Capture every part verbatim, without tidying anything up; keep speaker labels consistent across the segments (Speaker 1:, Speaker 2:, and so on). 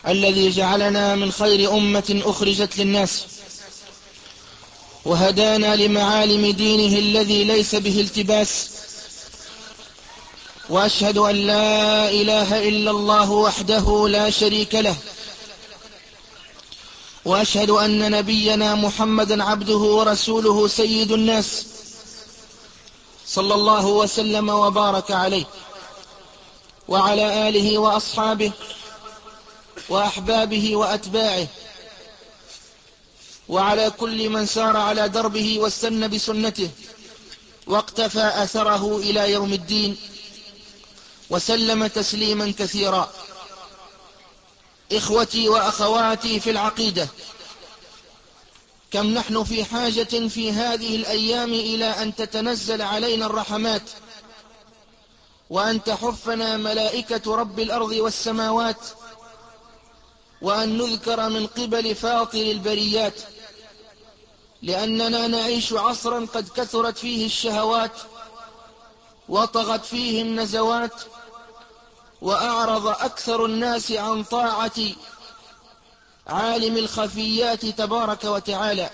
Speaker 1: الذي جعلنا من خير أمة أخرجت للناس، وهدانا لمعالم دينه الذي ليس به التباس. وأشهد أن لا إله إلا الله وحده لا شريك له، وأشهد أن نبينا محمدا عبده ورسوله سيد الناس، صلى الله وسلم وبارك عليه وعلى آله وأصحابه وأحبابه وأتباعه، وعلى كل من سار على دربه واستنى بسنته واقتفى أثره إلى يوم الدين، وسلم تسليما كثيرا. إخوتي وأخواتي في العقيدة، كم نحن في حاجة في هذه الأيام إلى أن تتنزل علينا الرحمات، وأن تحفنا ملائكة رب الأرض والسماوات، وأن نذكر من قبل فاطر البريات، لأننا نعيش عصرا قد كثرت فيه الشهوات وطغت فيه النزوات، وأعرض أكثر الناس عن طاعة عالم الخفيات تبارك وتعالى،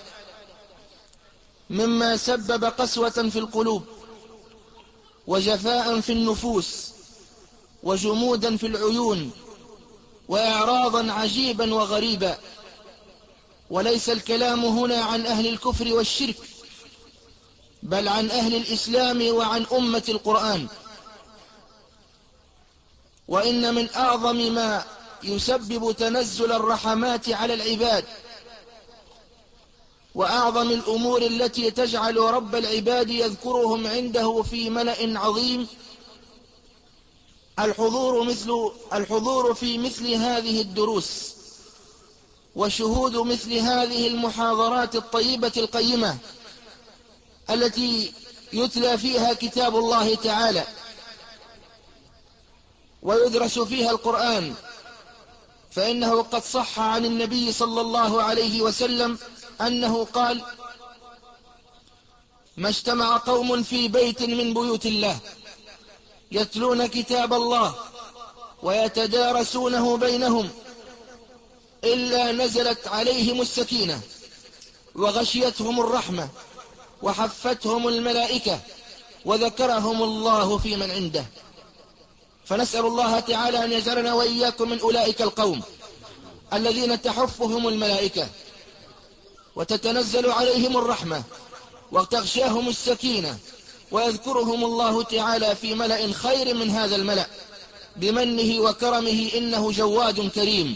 Speaker 1: مما سبب قسوة في القلوب وجفاء في النفوس وجمودا في العيون وإعراضا عجيبا وغريبا. وليس الكلام هنا عن أهل الكفر والشرك، بل عن أهل الإسلام وعن أمة القرآن. وإن من أعظم ما يسبب تنزل الرحمات على العباد، وأعظم الأمور التي تجعل رب العباد يذكرهم عنده في ملأ عظيم، الحضور مثل الحضور في مثل هذه الدروس، وشهود مثل هذه المحاضرات الطيبة القيمة التي يتلى فيها كتاب الله تعالى ويدرس فيها القرآن. فإنه قد صح عن النبي صلى الله عليه وسلم أنه قال: ما اجتمع قوم في بيت من بيوت الله يتلون كتاب الله ويتدارسونه بينهم إلا نزلت عليهم السكينة وغشيتهم الرحمة وحفتهم الملائكة وذكرهم الله في من عنده. فنسأل الله تعالى أن يجعلنا وإياكم من أولئك القوم الذين تحفهم الملائكة وتتنزل عليهم الرحمة وتغشاهم السكينة ويذكرهم الله تعالى في ملأ خير من هذا الملأ بمنه وكرمه، إنه جواد كريم.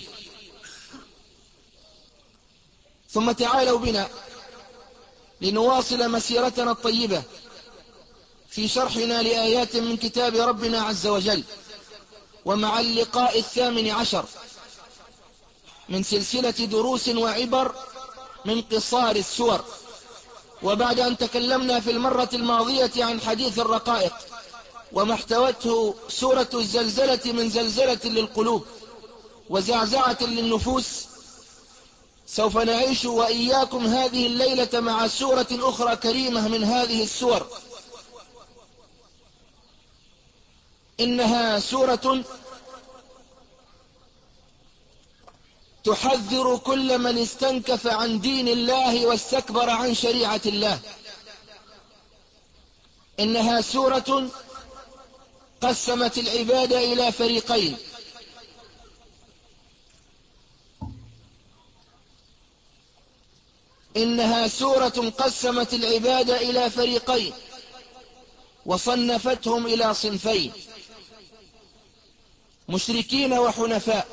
Speaker 1: ثم تعالوا بنا لنواصل مسيرتنا الطيبة في شرحنا لآيات من كتاب ربنا عز وجل، ومع اللقاء الثامن عشر من سلسلة دروس وعبر من قصار السور. وبعد أن تكلمنا في المرة الماضية عن حديث الرقائق وما احتوته سورة الزلزلة من زلزلة للقلوب وزعزعة للنفوس، سوف نعيش وإياكم هذه الليلة مع سورة أخرى كريمة من هذه السور، إنها سورة تحذر كل من استنكف عن دين الله واستكبر عن شريعة الله. إنها سورة قسمت العباد إلى فريقين: إنها سورة قسمت العباد إلى فريقين وصنفتهم إلى صنفين: مشركين وحنفاء،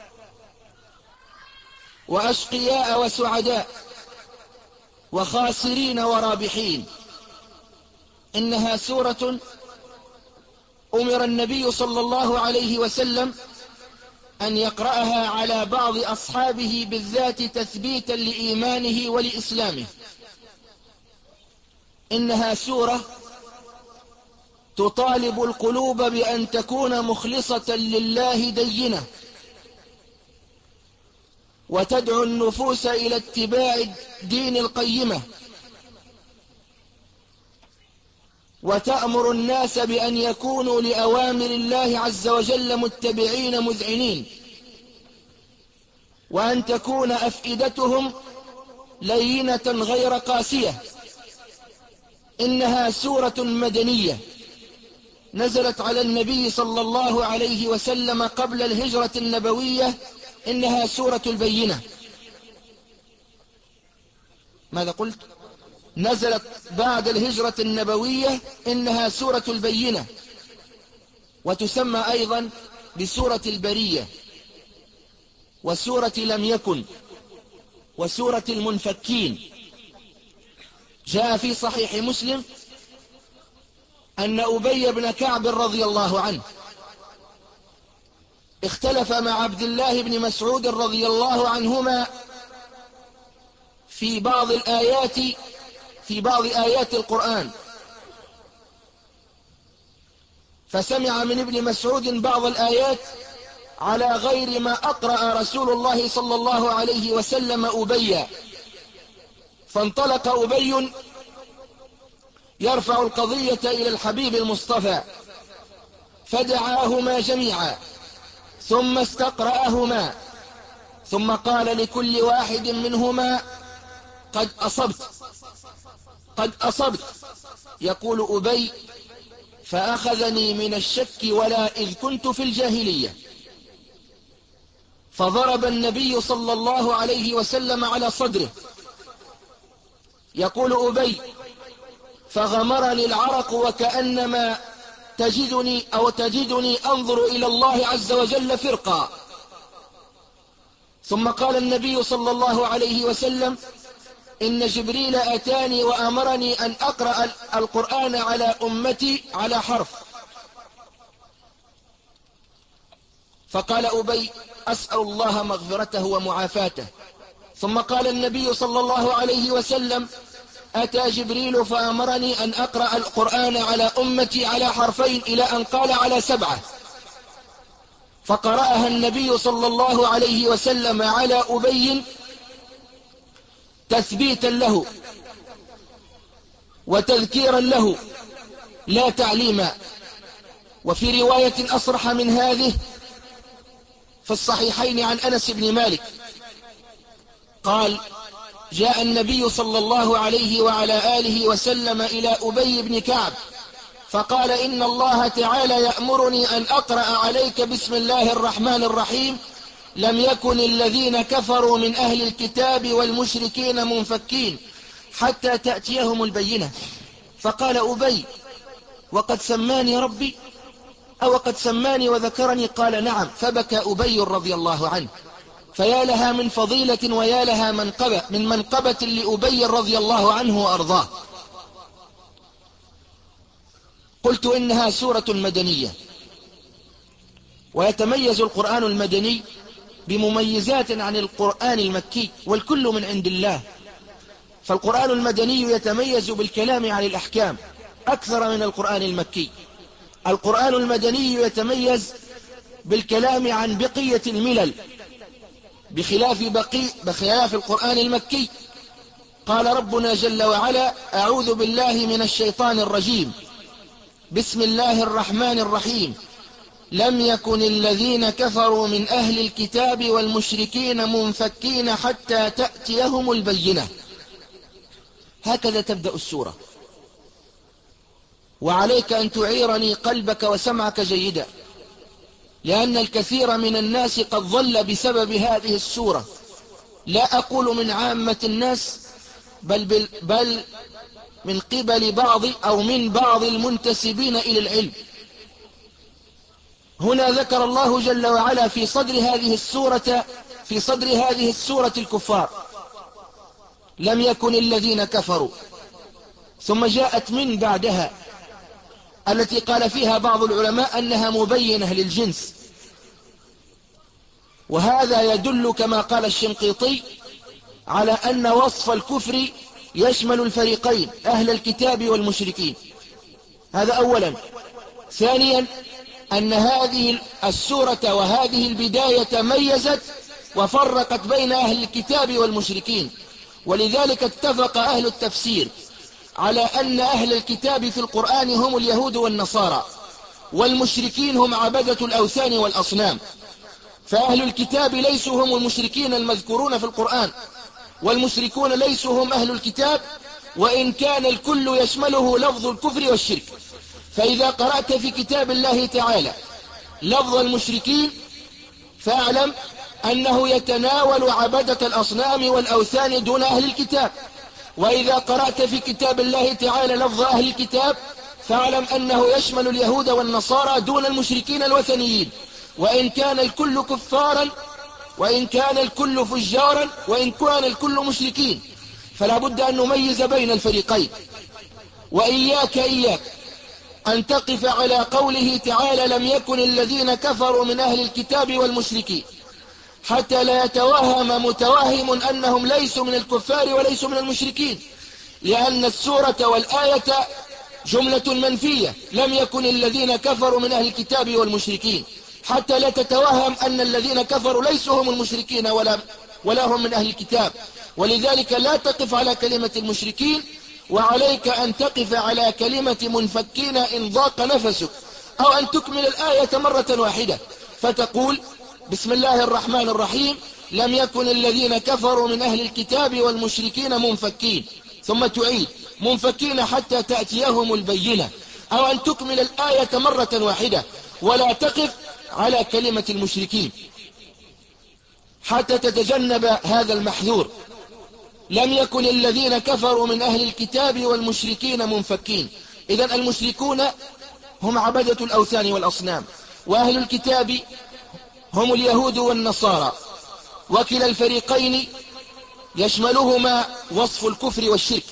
Speaker 1: وأشقياء وسعداء، وخاسرين ورابحين. إنها سورة أمر النبي صلى الله عليه وسلم أن يقرأها على بعض أصحابه بالذات تثبيتا لإيمانه ولإسلامه. إنها سورة تطالب القلوب بأن تكون مخلصة لله دينة، وتدعو النفوس إلى اتباع دين القيمة، وتأمر الناس بأن يكونوا لأوامر الله عز وجل متبعين مذعنين. وأن تكون أفئدتهم لينة غير قاسية. إنها سورة مدنية نزلت على النبي صلى الله عليه وسلم قبل الهجرة النبوية. إنها سورة البينة. ماذا قلت؟ نزلت بعد الهجرة النبوية. إنها سورة البينة، وتسمى أيضا بسورة البرية، وسورة لم يكن، وسورة المنفكين. جاء في صحيح مسلم أن أبي بن كعب رضي الله عنه اختلف مع عبد الله بن مسعود رضي الله عنهما في بعض الآيات في بعض آيات القرآن، فسمع من ابن مسعود بعض الآيات على غير ما أقرأ رسول الله صلى الله عليه وسلم أبيا، فانطلق أبي يرفع القضية إلى الحبيب المصطفى، فدعاهما جميعا ثم استقرأهما، ثم قال لكل واحد منهما: قد أصبت قد أصبت. يقول أبي: فأخذني من الشك ولا إذ كنت في الجاهلية، فضرب النبي صلى الله عليه وسلم على صدره. يقول أبي: فغمرني العرق وكأنما تجدني أو تجدني أنظر إلى الله عز وجل فرقا. ثم قال النبي صلى الله عليه وسلم: إن جبريل أتاني وأمرني أن أقرأ القرآن على أمتي على حرف. فقال أبي: أسأل الله مغفرته ومعافاته. ثم قال النبي صلى الله عليه وسلم: أتى جبريل فأمرني أن أقرأ القرآن على أمتي على حرفين، إلى أن قال على سبعة، فقرأها النبي صلى الله عليه وسلم على أبي تثبيتا له وتذكيرا له لا تعليما. وفي رواية أصرح من هذه في الصحيحين عن أنس بن مالك قال: جاء النبي صلى الله عليه وعلى آله وسلم إلى أبي بن كعب فقال: إن الله تعالى يأمرني أن أقرأ عليك بسم الله الرحمن الرحيم، لم يكن الذين كفروا من أهل الكتاب والمشركين منفكين حتى تأتيهم البينة. فقال أبي: وقد سماني ربي أو قد سماني وذكرني؟ قال: نعم. فبكى أبي رضي الله عنه. فيا لها من فضيلة ويا لها منقبة من منقبة لأبي رضي الله عنه وأرضاه. قلت إنها سورة مدنية، ويتميز القرآن المدني بمميزات عن القرآن المكي، والكل من عند الله. فالقرآن المدني يتميز بالكلام عن الأحكام أكثر من القرآن المكي. القرآن المدني يتميز بالكلام عن بقية الملل بخلاف بقي بخلاف القرآن المكي. قال ربنا جل وعلا: أعوذ بالله من الشيطان الرجيم، بسم الله الرحمن الرحيم، لم يكن الذين كفروا من أهل الكتاب والمشركين منفكين حتى تأتيهم البينة. هكذا تبدأ السورة. وعليك أن تعيرني قلبك وسمعك جيدا، لأن الكثير من الناس قد ضل بسبب هذه السورة. لا أقول من عامة الناس، بل, بل, بل من قبل بعض أو من بعض المنتسبين إلى العلم. هنا ذكر الله جل وعلا في صدر هذه السورة في صدر هذه السورة الكفار، لم يكن الذين كفروا، ثم جاءت من بعدها التي قال فيها بعض العلماء أنها مبينة للجنس. وهذا يدل كما قال الشنقيطي على أن وصف الكفر يشمل الفريقين، أهل الكتاب والمشركين. هذا أولا. ثانيا، أن هذه السورة وهذه البداية ميزت وفرقت بين أهل الكتاب والمشركين، ولذلك اتفق أهل التفسير على أن أهل الكتاب في القرآن هم اليهود والنصارى، والمشركين هم عبدة الأوثان والأصنام. فأهل الكتاب ليسوا هم المشركين المذكورون في القرآن، والمشركون ليسوا هم أهل الكتاب، وإن كان الكل يشمله لفظ الكفر والشرك. فإذا قرأت في كتاب الله تعالى لفظ المشركين فاعلم أنه يتناول عبدة الأصنام والأوثان دون أهل الكتاب، وإذا قرأت في كتاب الله تعالى لفظ أهل الكتاب فاعلم أنه يشمل اليهود والنصارى دون المشركين الوثنيين، وإن كان الكل كفارا، وإن كان الكل فجارا، وإن كان الكل مشركين، فلا بد أن نميز بين الفريقين. وإياك إياك أن تقف على قوله تعالى لم يكن الذين كفروا من أهل الكتاب والمشركين، حتى لا يتوهم متوهم أنهم ليسوا من الكفار وليسوا من المشركين، لأن السورة والآية جملة منفية، لم يكن الذين كفروا من أهل الكتاب والمشركين، حتى لا تتوهم أن الذين كفروا ليسوا هم المشركين ولا, ولا هم من أهل الكتاب. ولذلك لا تقف على كلمة المشركين، وعليك أن تقف على كلمة منفكين إن ضاق نفسك، أو أن تكمل الآية مرة واحدة فتقول بسم الله الرحمن الرحيم لم يكن الذين كفروا من أهل الكتاب والمشركين منفكين، ثم تعيد منفكين حتى تأتيهم البينة، أو أن تكمل الآية مرة واحدة ولا تقف على كلمة المشركين حتى تتجنب هذا المحذور. لم يكن الذين كفروا من أهل الكتاب والمشركين منفكين. إذن المشركون هم عبدة الأوثان والأصنام، وأهل الكتاب هم اليهود والنصارى، وكلا الفريقين يشملهما وصف الكفر والشرك.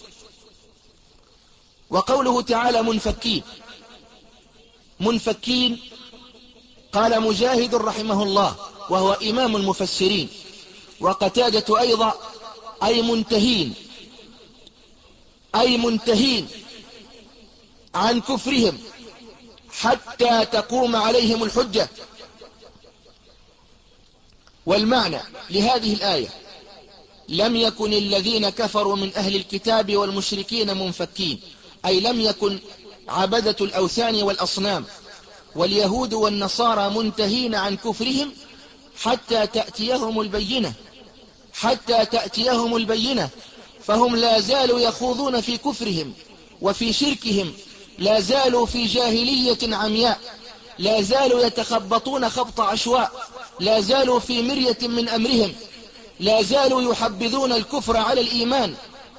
Speaker 1: وقوله تعالى منفكين، منفكين قال مجاهد رحمه الله وهو إمام المفسرين، وقتادة أيضا، أي منتهين، أي منتهين عن كفرهم حتى تقوم عليهم الحجة. والمعنى لهذه الآية لم يكن الذين كفروا من أهل الكتاب والمشركين منفكين، أي لم يكن عبدة الأوثان والأصنام واليهود والنصارى منتهين عن كفرهم حتى تأتيهم البينة، حتى تأتيهم البينة، فهم لا زالوا يخوضون في كفرهم وفي شركهم، لا زالوا في جاهلية عمياء، لا زالوا يتخبطون خبط عشواء، لا زالوا في مرية من أمرهم، لا زالوا يحبذون الكفر على الإيمان،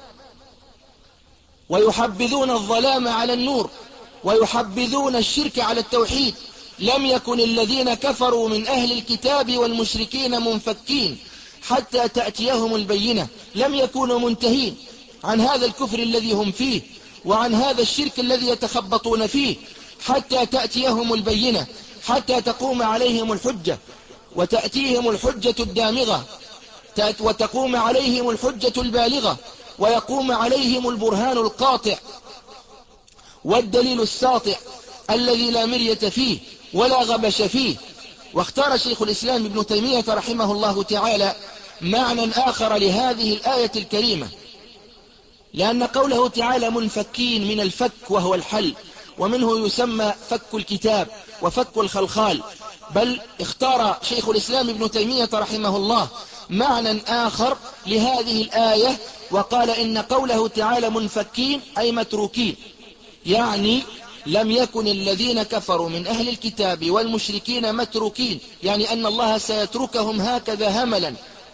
Speaker 1: ويحبذون الظلام على النور، ويحبذون الشرك على التوحيد. لم يكن الذين كفروا من أهل الكتاب والمشركين منفكين حتى تأتيهم البينة، لم يكونوا منتهين عن هذا الكفر الذي هم فيه وعن هذا الشرك الذي يتخبطون فيه حتى تأتيهم البينة، حتى تقوم عليهم الحجة وتأتيهم الحجة الدامغة، وتقوم عليهم الحجة البالغة، ويقوم عليهم البرهان القاطع والدليل الساطع الذي لا مرية فيه ولا غبش فيه. واختار شيخ الإسلام ابن تيمية رحمه الله تعالى معنى آخر لهذه الآية الكريمة، لأن قوله تعالى منفكين من الفك وهو الحل، ومنه يسمى فك الكتاب وفك الخلخال، بل اختار شيخ الإسلام ابن تيمية رحمه الله معنى آخر لهذه الآية، وقال إن قوله تعالى منفكين أي متروكين، يعني لم يكن الذين كفروا من أهل الكتاب والمشركين متروكين، يعني أن الله سيتركهم هكذا هملا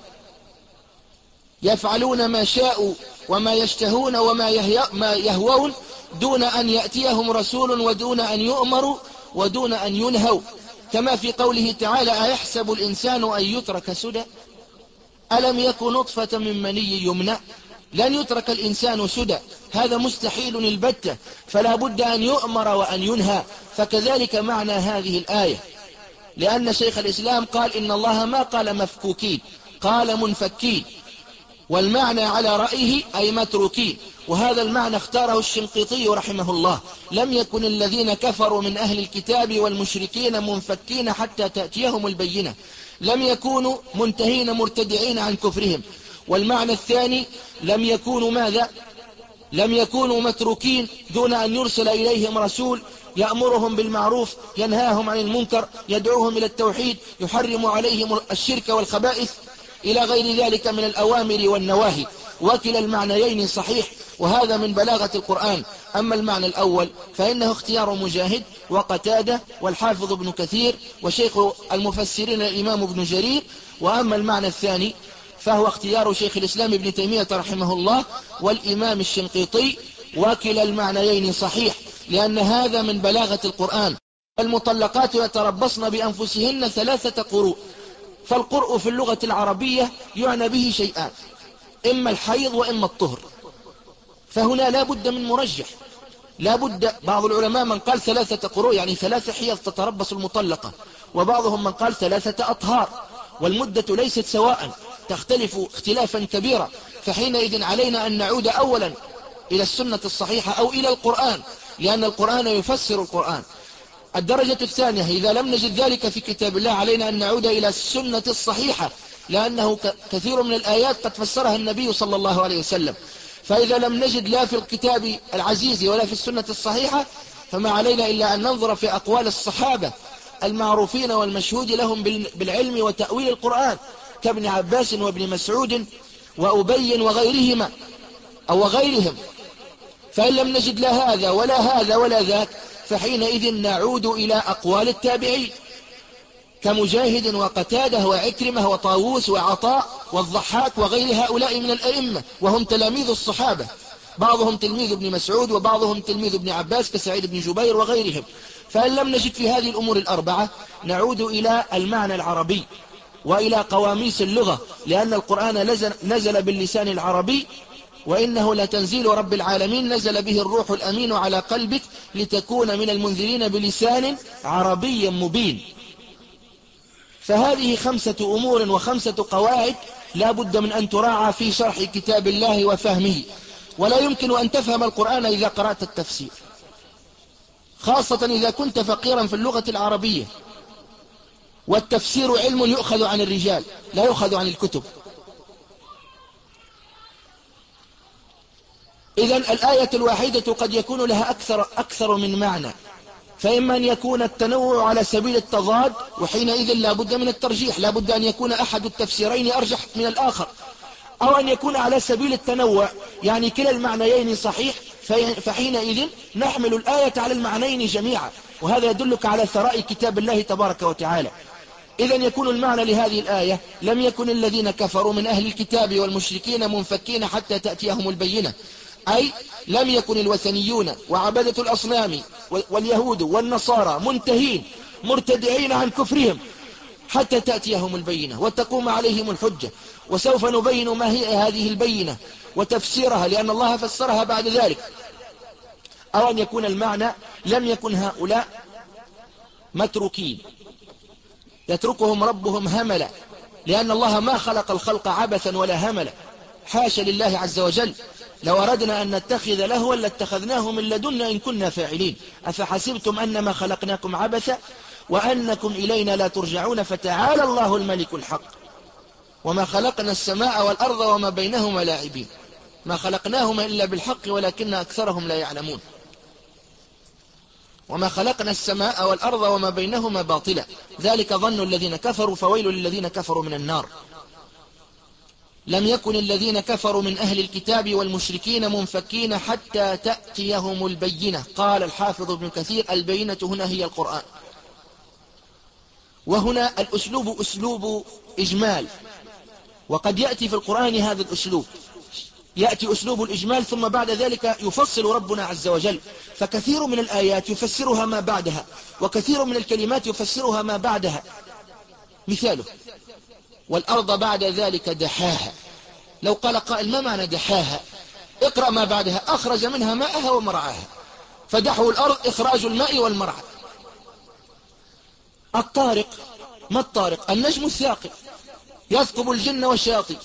Speaker 1: يفعلون ما شاءوا وما يشتهون وما يهوون دون أن يأتيهم رسول ودون أن يؤمروا ودون أن ينهوا، كما في قوله تعالى أيحسب الإنسان أن يترك سدى ألم يكن نطفة من مني يمنى. لن يترك الإنسان سدى، هذا مستحيل البتة، فلا بد أن يؤمر وأن ينهى. فكذلك معنى هذه الآية، لأن شيخ الإسلام قال إن الله ما قال مفكوكين، قال منفكين، والمعنى على رأيه أي متروكين، وهذا المعنى اختاره الشنقيطي رحمه الله. لم يكن الذين كفروا من أهل الكتاب والمشركين منفكين حتى تأتيهم البينة، لم يكونوا منتهين مرتدعين عن كفرهم. والمعنى الثاني لم يكونوا ماذا؟ لم يكونوا متروكين دون أن يرسل إليهم رسول يأمرهم بالمعروف ينهاهم عن المنكر يدعوهم إلى التوحيد يحرم عليهم الشرك والخبائث إلى غير ذلك من الأوامر والنواهي. وكلا المعنيين صحيح، وهذا من بلاغة القرآن. أما المعنى الأول فإنه اختيار مجاهد وقتادة والحافظ ابن كثير وشيخ المفسرين الإمام ابن جرير. وأما المعنى الثاني فهو اختيار شيخ الإسلام ابن تيمية رحمه الله والإمام الشنقيطي. وكلا المعنيين صحيح، لأن هذا من بلاغة القرآن. المطلقات يتربصن بأنفسهن ثلاثة قروء. فالقرء في اللغة العربية يعنى به شيئان، إما الحيض وإما الطهر، فهنا لا بد من مرجح. لا بد، بعض العلماء من قال ثلاثة قروء يعني ثلاثة حيض تتربص المطلقة، وبعضهم من قال ثلاثة أطهار، والمدة ليست سواء، تختلف اختلافا كبيرا. فحينئذ علينا أن نعود أولا إلى السنة الصحيحة أو إلى القرآن، لأن القرآن يفسر القرآن. الدرجة الثانية إذا لم نجد ذلك في كتاب الله علينا أن نعود إلى السنة الصحيحة، لأنه كثير من الآيات قد فسرها النبي صلى الله عليه وسلم. فإذا لم نجد لا في الكتاب العزيز ولا في السنة الصحيحة فما علينا إلا أن ننظر في أقوال الصحابة المعروفين والمشهود لهم بالعلم وتأويل القرآن كابن عباس وابن مسعود وأبي وغيرهما أو غيرهم. فإن لم نجد لا هذا ولا هذا ولا ذاك فحينئذ نعود إلى أقوال التابعين كمجاهد وقتاده وعكرمة وطاووس وعطاء والضحاك وغير هؤلاء من الأئمة، وهم تلاميذ الصحابة، بعضهم تلميذ ابن مسعود وبعضهم تلميذ ابن عباس كسعيد بن جبير وغيرهم. فإن لم نجد في هذه الأمور الأربعة نعود إلى المعنى العربي وإلى قواميس اللغة، لأن القرآن نزل, نزل باللسان العربي، وإنه لتنزيل رب العالمين نزل به الروح الأمين على قلبك لتكون من المنذرين بلسان عربي مبين. فهذه خمسة أمور وخمسة قواعد لا بد من أن تراعى في شرح كتاب الله وفهمه. ولا يمكن أن تفهم القرآن إذا قرأت التفسير، خاصة إذا كنت فقيرا في اللغة العربية. والتفسير علم يؤخذ عن الرجال لا يؤخذ عن الكتب. إذن الآية الواحدة قد يكون لها أكثر, أكثر من معنى، فإما أن يكون التنوع على سبيل التضاد، وحينئذ لا بد من الترجيح، لا بد أن يكون أحد التفسيرين أرجح من الآخر، أو أن يكون على سبيل التنوع يعني كلا المعنيين صحيح، فحينئذ نحمل الآية على المعنيين جميعا، وهذا يدلك على ثراء كتاب الله تبارك وتعالى. إذن يكون المعنى لهذه الآية لم يكن الذين كفروا من أهل الكتاب والمشركين منفكين حتى تأتيهم البينة، أي لم يكن الوثنيون وعبدة الأصنام واليهود والنصارى منتهين مرتدعين عن كفرهم حتى تأتيهم البينة وتقوم عليهم الحجة. وسوف نبين ما هي هذه البينة وتفسيرها، لأن الله فسرها بعد ذلك. أو أن يكون المعنى لم يكن هؤلاء متروكين يتركهم ربهم هملا، لأن الله ما خلق الخلق عبثا ولا هملا، حاشا لله عز وجل. لو أردنا أن نتخذ لهوا لاتخذناه من لدنا إن كنا فاعلين. أفحسبتم أنما خلقناكم عبثا وأنكم إلينا لا ترجعون فتعالى الله الملك الحق وما خلقنا السماء والأرض وما بينهما لاعبين ما خلقناهما إلا بالحق ولكن أكثرهم لا يعلمون. وما خلقنا السماء والأرض وما بينهما باطلا ذلك ظن الذين كفروا فويل للذين كفروا من النار. لم يكن الذين كفروا من أهل الكتاب والمشركين منفكين حتى تأتيهم البينة. قال الحافظ ابن كثير البينة هنا هي القرآن. وهنا الأسلوب أسلوب إجمال، وقد يأتي في القرآن هذا الأسلوب، يأتي أسلوب الإجمال ثم بعد ذلك يفصل ربنا عز وجل. فكثير من الآيات يفسرها ما بعدها، وكثير من الكلمات يفسرها ما بعدها. مثاله والأرض بعد ذلك دحاها. لو قال قائل ما معنى دحاها؟ اقرأ ما بعدها أخرج منها ماءها ومرعاها. فدحو الأرض إخراج الماء والمرعى. الطارق، ما الطارق؟ النجم الثاقب يثقب الجن والشياطين.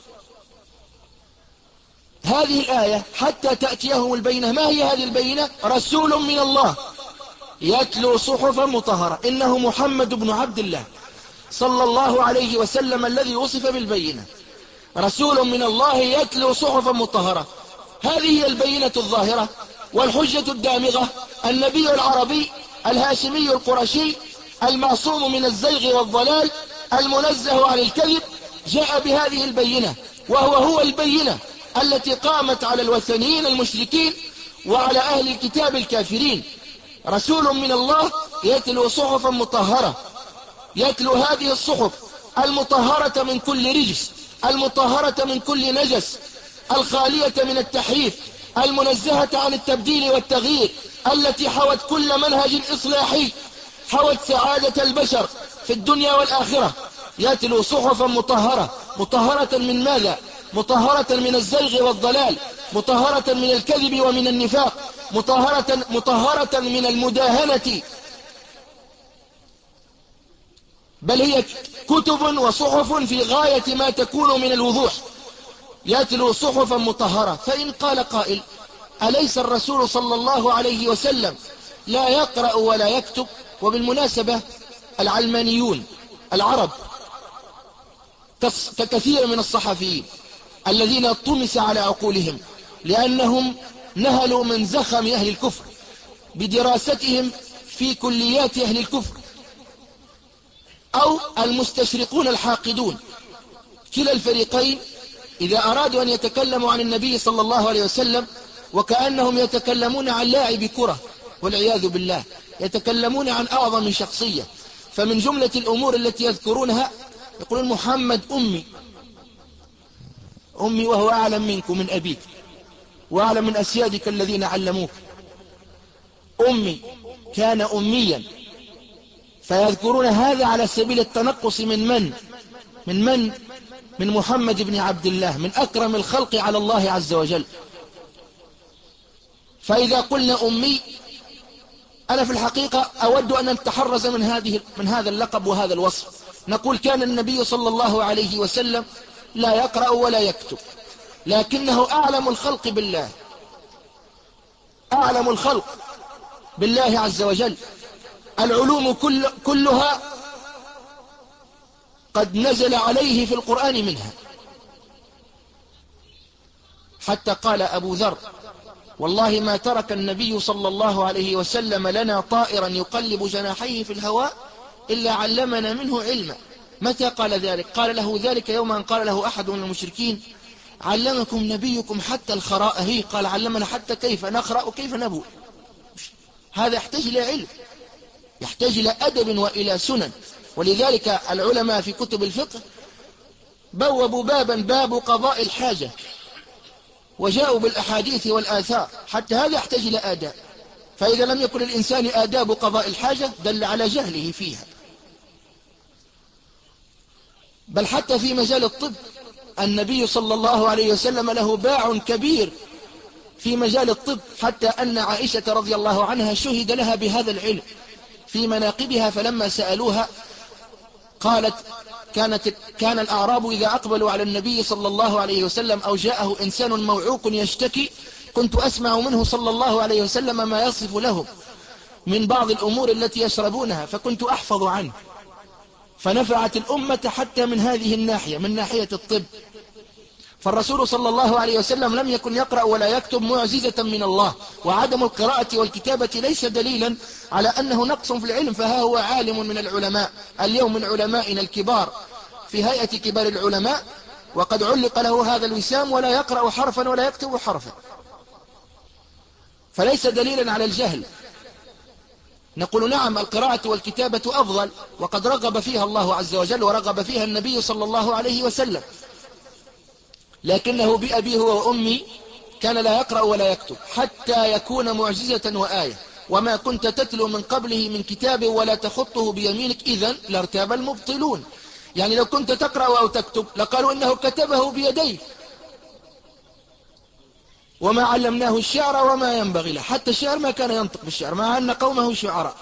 Speaker 1: هذه الآية حتى تأتيهم البينة. ما هي هذه البينة؟ رسول من الله يتلو صحفا مطهرة. إنه محمد بن عبد الله صلى الله عليه وسلم الذي وصف بالبينة. رسول من الله يتلو صحفا مطهرة. هذه هي البينة الظاهرة والحجة الدامغة. النبي العربي الهاشمي القرشي المعصوم من الزيغ والضلال المنزه عن الكذب جاء بهذه البينة، وهو هو البينة التي قامت على الوثنيين المشركين وعلى أهل الكتاب الكافرين. رسول من الله يتلو صحفا مطهرة، يتلو هذه الصحف المطهرة من كل رجس، المطهرة من كل نجس، الخالية من التحريف، المنزهة عن التبديل والتغيير، التي حوت كل منهج إصلاحي، حوت سعادة البشر في الدنيا والآخرة. يتلو صحفا مطهرة. مطهرة من ماذا؟ مطهرة من الزيغ والضلال، مطهرة من الكذب ومن النفاق، مطهرة, مطهرة من المداهنة، بل هي كتب وصحف في غاية ما تكون من الوضوح. يتلو صحفا مطهرة. فإن قال قائل: أليس الرسول صلى الله عليه وسلم لا يقرأ ولا يكتب؟ وبالمناسبة العلمانيون العرب ككثير من الصحفيين الذين طمس على عقولهم لأنهم نهلوا من زخم أهل الكفر بدراستهم في كليات أهل الكفر، أو المستشرقون الحاقدون. كلا الفريقين إذا أرادوا أن يتكلموا عن النبي صلى الله عليه وسلم وكأنهم يتكلمون عن لاعب كرة والعياذ بالله، يتكلمون عن أعظم شخصية. فمن جملة الأمور التي يذكرونها يقولون: محمد أمي أمي وهو أعلم منك من أبيك وأعلم من أسيادك الذين علموك. أمي كان أميا. فيذكرون هذا على سبيل التنقص من من من من من محمد بن عبد الله، من أكرم الخلق على الله عز وجل. فإذا قلنا أمي، أنا في الحقيقة أود أن نتحرز من هذه من هذا اللقب وهذا الوصف. نقول: كان النبي صلى الله عليه وسلم لا يقرأ ولا يكتب، لكنه أعلم الخلق بالله، أعلم الخلق بالله عز وجل. العلوم كل كلها قد نزل عليه في القرآن منها، حتى قال أبو ذر: والله ما ترك النبي صلى الله عليه وسلم لنا طائرا يقلب جناحيه في الهواء إلا علمنا منه علما. متى قال ذلك؟ قال له ذلك يوم أن قال له أحد من المشركين: علمكم نبيكم حتى الخراء؟ هي قال: علمنا حتى كيف نقرأ وكيف نبوء. هذا يحتاج إلى علم، يحتاج إلى أدب وإلى سنن. ولذلك العلماء في كتب الفقه بوبوا بابا باب قضاء الحاجة، وجاءوا بالأحاديث والآثار، حتى هذا يحتاج إلى آداب. فإذا لم يكن الإنسان آداب قضاء الحاجة دل على جهله فيها. بل حتى في مجال الطب النبي صلى الله عليه وسلم له باع كبير في مجال الطب، حتى أن عائشة رضي الله عنها شهد لها بهذا العلم في مناقبها. فلما سألوها قالت: كانت كان الأعراب إذا أقبلوا على النبي صلى الله عليه وسلم أو جاءه إنسان موعوق يشتكي كنت أسمع منه صلى الله عليه وسلم ما يصف لهم من بعض الأمور التي يشربونها، فكنت أحفظ عنه. فنفعت الأمة حتى من هذه الناحية، من ناحية الطب. فالرسول صلى الله عليه وسلم لم يكن يقرأ ولا يكتب، معجزة من الله. وعدم القراءة والكتابة ليس دليلا على أنه نقص في العلم، فها هو عالم من العلماء اليوم، من علمائنا الكبار في هيئة كبار العلماء، وقد علق له هذا الوسام ولا يقرأ حرفا ولا يكتب حرفا، فليس دليلا على الجهل. نقول: نعم، القراءة والكتابة أفضل، وقد رغب فيها الله عز وجل ورغب فيها النبي صلى الله عليه وسلم، لكنه بأبيه وأمي كان لا يقرأ ولا يكتب حتى يكون معجزة وآية. وما كنت تتلو من قبله من كتاب ولا تخطه بيمينك إذن لارتاب المبطلون. يعني لو كنت تقرأ أو تكتب لقالوا إنه كتبه بيديه، وما علمناه الشعر وما ينبغي له. حتى الشعر ما كان ينطق بالشعر، مع أن قومه شعراء،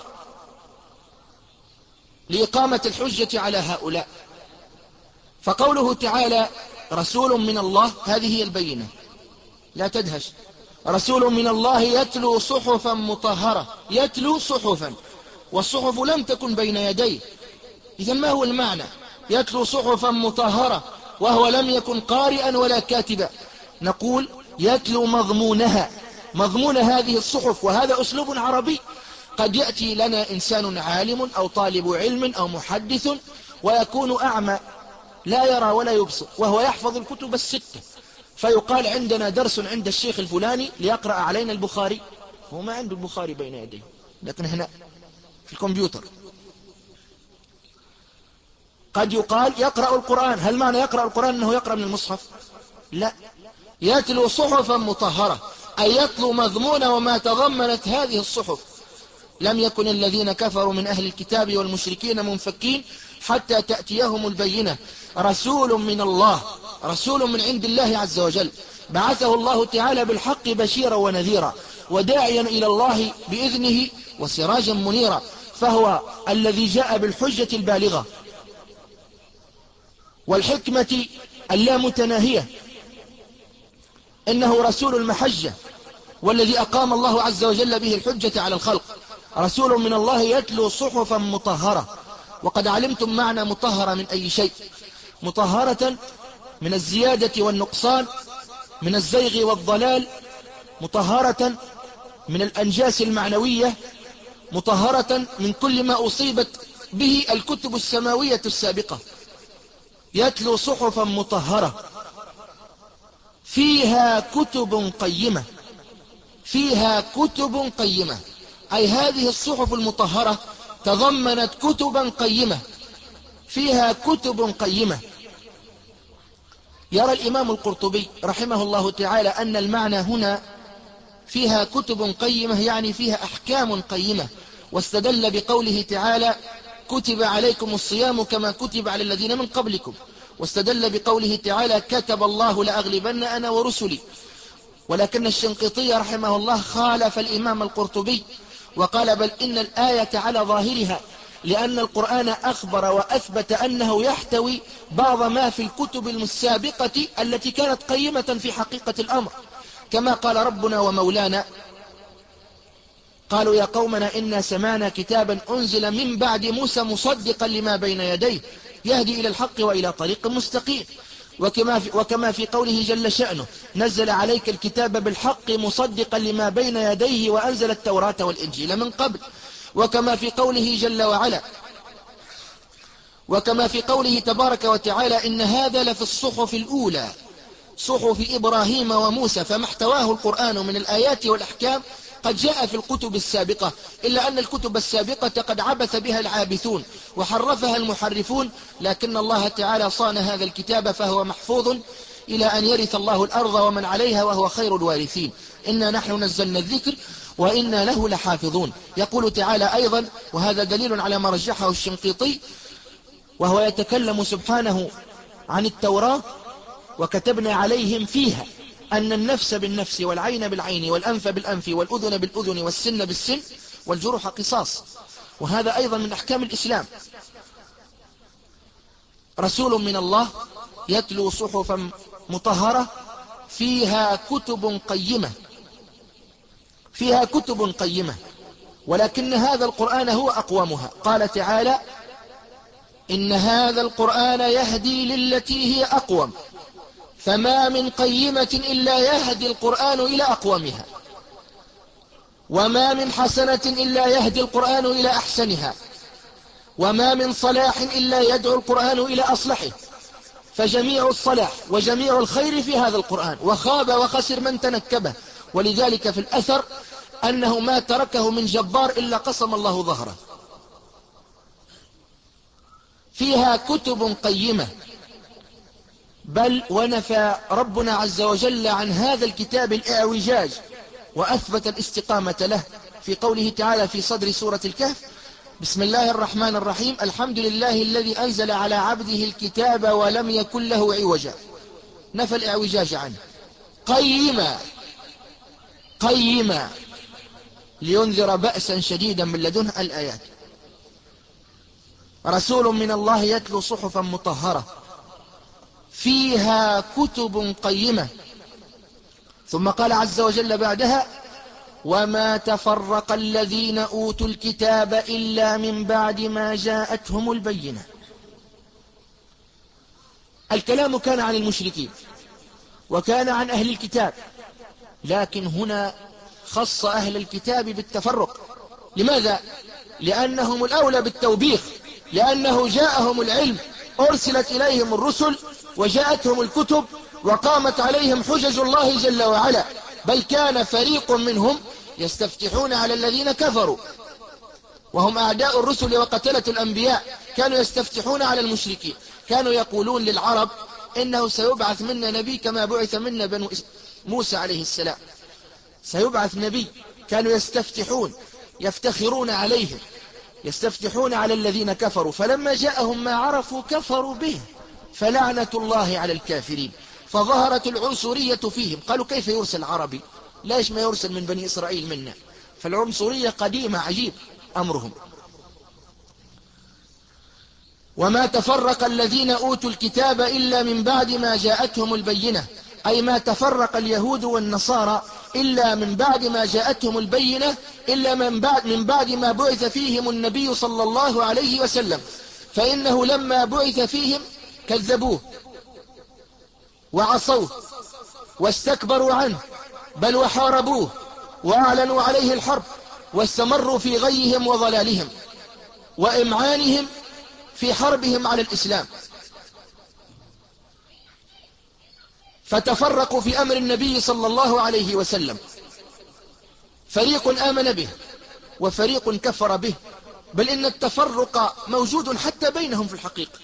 Speaker 1: لإقامة الحجة على هؤلاء. فقوله تعالى: رسول من الله، هذه هي البينة، لا تدهش. رسول من الله يتلو صحفا مطهرة، يتلو صحفا، والصحف لم تكن بين يديه. إذن ما هو المعنى؟ يتلو صحفا مطهرة وهو لم يكن قارئا ولا كاتبا. نقول: يتلو مضمونها، مضمون هذه الصحف. وهذا أسلوب عربي. قد يأتي لنا إنسان عالم أو طالب علم أو محدث ويكون أعمى لا يرى ولا يبصر، وهو يحفظ الكتب الستة، فيقال عندنا درس عند الشيخ الفلاني ليقرأ علينا البخاري. هو ما عنده البخاري بين يديه، لكن هنا في الكمبيوتر. قد يقال يقرأ القرآن. هل معنى يقرأ القرآن أنه يقرأ من المصحف؟ لا، يتلو صحفا مطهرة، أي يتلو مضمون وما تضمنت هذه الصحف. لم يكن الذين كفروا من أهل الكتاب والمشركين منفكين حتى تأتيهم البينة. رسول من الله، رسول من عند الله عز وجل، بعثه الله تعالى بالحق بشيرا ونذيرا وداعيا إلى الله بإذنه وسراجا منيرا. فهو الذي جاء بالحجة البالغة والحكمة اللامتناهية. إنه رسول المحجة، والذي أقام الله عز وجل به الحجة على الخلق. رسول من الله يتلو صحفا مطهرة. وقد علمتم معنى مطهرة من أي شيء. مطهرة من الزيادة والنقصان، من الزيغ والضلال، مطهرة من الأنجاس المعنوية، مطهرة من كل ما أصيبت به الكتب السماوية السابقة. يتلو صحفا مطهرة فيها كتب قيمة، فيها كتب قيمة، أي هذه الصحف المطهرة تضمنت كتبا قيمة، فيها كتب قيمة. يرى الإمام القرطبي رحمه الله تعالى أن المعنى هنا فيها كتب قيمة يعني فيها أحكام قيمة، واستدل بقوله تعالى كتب عليكم الصيام كما كتب على الذين من قبلكم، واستدل بقوله تعالى كتب الله لأغلبن أنا ورسلي. ولكن الشنقيطي رحمه الله خالف الإمام القرطبي وقال بل إن الآية على ظاهرها، لأن القرآن أخبر وأثبت أنه يحتوي بعض ما في الكتب السابقة التي كانت قيمة في حقيقة الأمر، كما قال ربنا ومولانا قالوا يا قومنا إنا سمعنا كتابا أنزل من بعد موسى مصدقا لما بين يديه يهدي إلى الحق وإلى طريق مستقيم. وكما في, وكما في قوله جل شأنه نزل عليك الكتاب بالحق مصدقا لما بين يديه وأنزل التوراة والإنجيل من قبل. وكما في قوله جل وعلا وكما في قوله تبارك وتعالى إن هذا لفي الصحف الأولى صحف إبراهيم وموسى. فما احتواه القرآن من الآيات والأحكام قد جاء في الكتب السابقة، إلا أن الكتب السابقة قد عبث بها العابثون وحرفها المحرفون، لكن الله تعالى صان هذا الكتاب فهو محفوظ إلى أن يرث الله الأرض ومن عليها وهو خير الوارثين. إنا نحن نزلنا الذكر وإنا له لحافظون. يقول تعالى أيضا، وهذا دليل على ما رجحه الشنقيطي وهو يتكلم سبحانه عن التوراة وكتبنا عليهم فيها أن النفس بالنفس والعين بالعين والأنف بالأنف والأذن بالأذن والسن بالسن والجروح قصاص. وهذا أيضا من أحكام الإسلام. رسول من الله يتلو صحفا مطهرة فيها كتب قيمة، فيها كتب قيمة، ولكن هذا القرآن هو أقومها. قال تعالى إن هذا القرآن يهدي للتي هي أقوم فما من قيمة إلا يهدي القرآن إلى أقومها، وما من حسنة إلا يهدي القرآن إلى أحسنها، وما من صلاح إلا يدعو القرآن إلى أصلحه. فجميع الصلاح وجميع الخير في هذا القرآن، وخاب وخسر من تنكبه. ولذلك في الأثر أنه ما تركه من جبار إلا قسم الله ظهره. فيها كتب قيمة، بل ونفى ربنا عز وجل عن هذا الكتاب الإعوجاج وأثبت الاستقامة له في قوله تعالى في صدر سورة الكهف بسم الله الرحمن الرحيم الحمد لله الذي أنزل على عبده الكتاب ولم يكن له عوجا. نفى الإعوجاج عنه. قيما قيما لينذر بأسا شديدا من لدنه الآيات. رسول من الله يتلو صحفا مطهرة فيها كتب قيمة. ثم قال عز وجل بعدها وما تفرق الذين أوتوا الكتاب إلا من بعد ما جاءتهم البينة. الكلام كان عن المشركين وكان عن أهل الكتاب، لكن هنا خص أهل الكتاب بالتفرق. لماذا؟ لأنهم الأولى بالتوبيخ، لأنه جاءهم العلم، أرسلت إليهم الرسل وجاءتهم الكتب وقامت عليهم حجج الله جل وعلا. بل كان فريق منهم يستفتحون على الذين كفروا وهم أعداء الرسل وقتلة الأنبياء، كانوا يستفتحون على المشركين، كانوا يقولون للعرب إنه سيبعث منا نبي كما بعث منا بنو موسى عليه السلام، سيبعث نبي. كانوا يستفتحون يفتخرون عليهم، يستفتحون على الذين كفروا، فلما جاءهم ما عرفوا كفروا به، فلعنة الله على الكافرين. فظهرت العنصرية فيهم، قالوا كيف يرسل عربي؟ ليش ما يرسل من بني إسرائيل منا؟ فالعنصرية قديمة، عجيب أمرهم. وما تفرق الذين أوتوا الكتاب إلا من بعد ما جاءتهم البينة، أي ما تفرق اليهود والنصارى إلا من بعد ما جاءتهم البينة، إلا من بعد, من بعد ما بعث فيهم النبي صلى الله عليه وسلم، فإنه لما بعث فيهم كذبوه وعصوه واستكبروا عنه، بل وحاربوه وأعلنوا عليه الحرب، واستمروا في غيهم وضلالهم وإمعانهم في حربهم على الإسلام. فتفرقوا في أمر النبي صلى الله عليه وسلم، فريق آمن به وفريق كفر به، بل إن التفرق موجود حتى بينهم في الحقيقة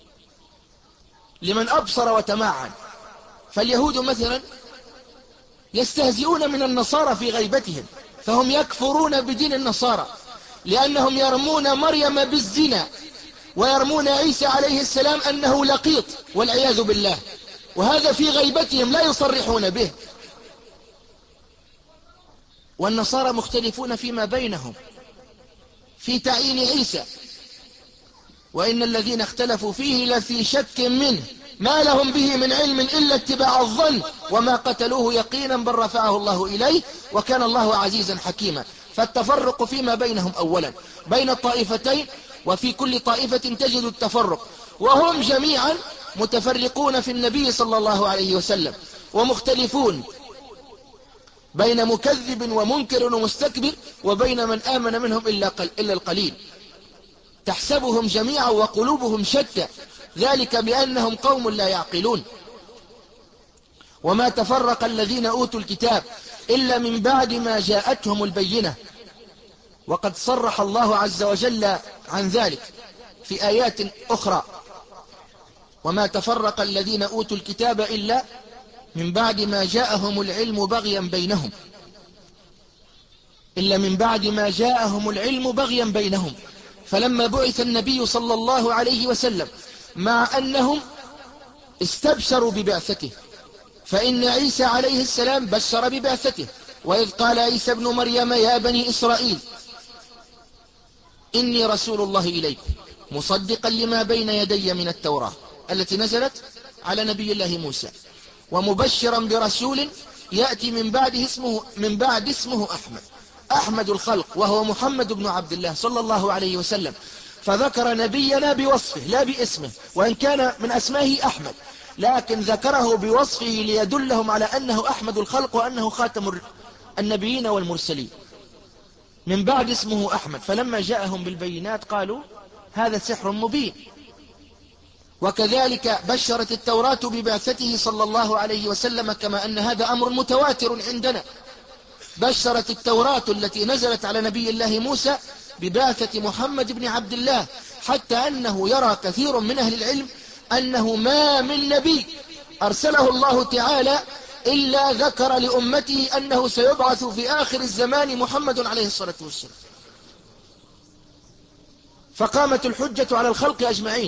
Speaker 1: لمن أبصر وتمعن. فاليهود مثلا يستهزئون من النصارى في غيبتهم، فهم يكفرون بدين النصارى لأنهم يرمون مريم بالزنا ويرمون عيسى عليه السلام أنه لقيط والعياذ بالله، وهذا في غيبتهم لا يصرحون به. والنصارى مختلفون فيما بينهم في تعيين عيسى، وإن الذين اختلفوا فيه لفي شك منه ما لهم به من علم إلا اتباع الظن وما قتلوه يقينا بل رفعه الله إليه وكان الله عزيزا حكيما. فالتفرق فيما بينهم أولا بين الطائفتين، وفي كل طائفة تجد التفرق، وهم جميعا متفرقون في النبي صلى الله عليه وسلم ومختلفون بين مكذب ومنكر ومستكبر وبين من آمن منهم إلا, قل إلا القليل. تحسبهم جميعا وقلوبهم شتى، ذلك بأنهم قوم لا يعقلون. وما تفرق الذين أوتوا الكتاب إلا من بعد ما جاءتهم البينة، وقد صرح الله عز وجل عن ذلك في آيات أخرى: وما تفرق الذين أوتوا الكتاب إلا من بعد ما جاءهم العلم بغيا بينهم، إلا من بعد ما جاءهم العلم بغيا بينهم. فلما بعث النبي صلى الله عليه وسلم مع أنهم استبشروا ببعثته، فإن عيسى عليه السلام بشر ببعثته، وإذ قال عيسى ابن مريم يا بني إسرائيل إني رسول الله إليكم مصدقا لما بين يدي من التوراة التي نزلت على نبي الله موسى، ومبشرا برسول يأتي من بعد اسمه, من بعد اسمه أحمد أحمد الخلق، وهو محمد بن عبد الله صلى الله عليه وسلم. فذكر نبينا بوصفه لا باسمه، وإن كان من أسمائه أحمد، لكن ذكره بوصفه ليدلهم على أنه أحمد الخلق وأنه خاتم النبيين والمرسلين. من بعد اسمه أحمد، فلما جاءهم بالبينات قالوا هذا سحر مبين. وكذلك بشرت التوراة ببعثته صلى الله عليه وسلم، كما أن هذا أمر متواتر عندنا. بشرت التوراة التي نزلت على نبي الله موسى ببعثة محمد بن عبد الله، حتى أنه يرى كثير من أهل العلم أنه ما من نبي أرسله الله تعالى إلا ذكر لأمته أنه سيبعث في آخر الزمان محمد عليه الصلاة والسلام، فقامت الحجة على الخلق أجمعين.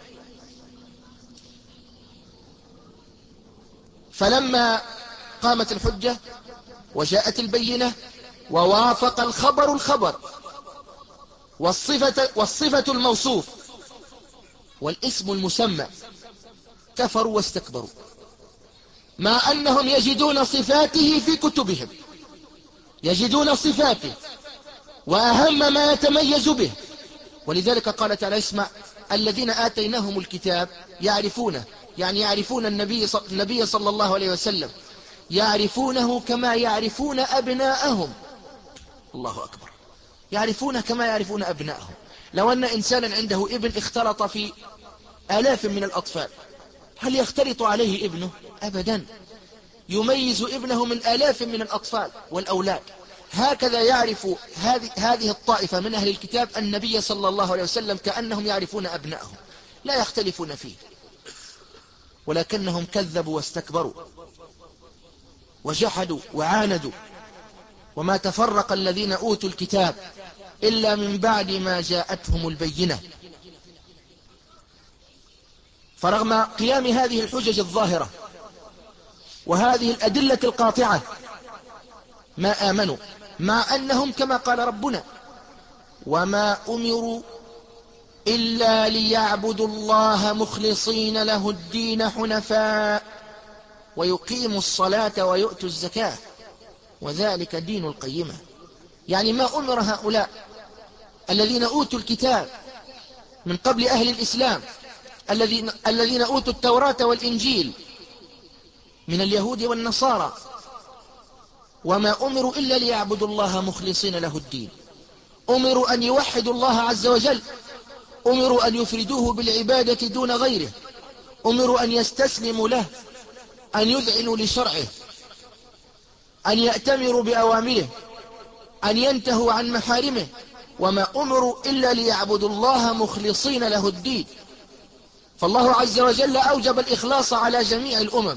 Speaker 1: فلما قامت الحجة وجاءت البينة ووافق الخبر الخبر والصفة, والصفة الموصوف والاسم المسمى، كفروا واستكبروا، مع أنهم يجدون صفاته في كتبهم، يجدون صفاته وأهم ما يتميز به. ولذلك قال تعالى اسمع الذين آتيناهم الكتاب يعرفونه، يعني يعرفون النبي, النبي صلى الله عليه وسلم يعرفونه كما يعرفون أبناءهم. الله أكبر، يعرفون كما يعرفون أبناءهم. لو أن إنسانا عنده ابن اختلط في آلاف من الأطفال، هل يختلط عليه ابنه؟ أبدا، يميز ابنه من آلاف من الأطفال والأولاد. هكذا يعرف هذه هذه الطائفة من أهل الكتاب النبي صلى الله عليه وسلم كأنهم يعرفون أبنائهم، لا يختلفون فيه، ولكنهم كذبوا واستكبروا وجحدوا وعاندوا. وما تفرق الذين أوتوا الكتاب إلا من بعد ما جاءتهم البينة. فرغم قيام هذه الحجج الظاهرة وهذه الأدلة القاطعة ما آمنوا، مع أنهم كما قال ربنا: وما أمروا إلا ليعبدوا الله مخلصين له الدين حنفاء ويقيموا الصلاة ويؤتوا الزكاة وذلك دين القيمة. يعني ما أمر هؤلاء الذين أوتوا الكتاب من قبل أهل الإسلام، الذين, الذين أوتوا التوراة والإنجيل من اليهود والنصارى، وما أمروا إلا ليعبدوا الله مخلصين له الدين. أمروا أن يوحدوا الله عز وجل، أمروا أن يفردوه بالعبادة دون غيره، أمروا أن يستسلموا له، أن يذعنوا لشرعه، أن يأتمروا بأوامره، أن ينتهوا عن محارمه. وما أمروا إلا ليعبدوا الله مخلصين له الدين. فالله عز وجل أوجب الإخلاص على جميع الأمم،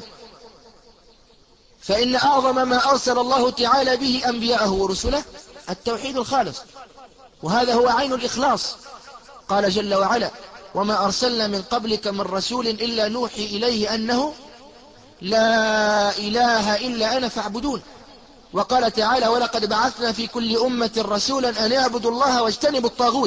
Speaker 1: فإن أعظم ما أرسل الله تعالى به أنبياءه ورسله التوحيد الخالص، وهذا هو عين الإخلاص. قال جل وعلا: وما أرسلنا من قبلك من رسول إلا نوحي إليه أنه لا إله إلا أنا فاعبدون. وقال تعالى: ولقد بعثنا في كل أمة رسولا أن يعبدوا الله واجتنبوا الطاغوت.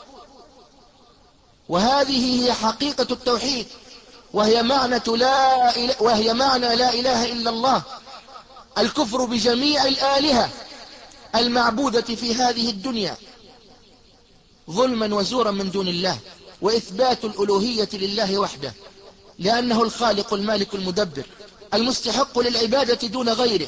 Speaker 1: وهذه هي حقيقة التوحيد، وهي معنى لا إله وهي معنى لا إله إلا الله، الكفر بجميع الآلهة المعبودة في هذه الدنيا ظلما وزورا من دون الله، وإثبات الألوهية لله وحده، لأنه الخالق المالك المدبر المستحق للعبادة دون غيره.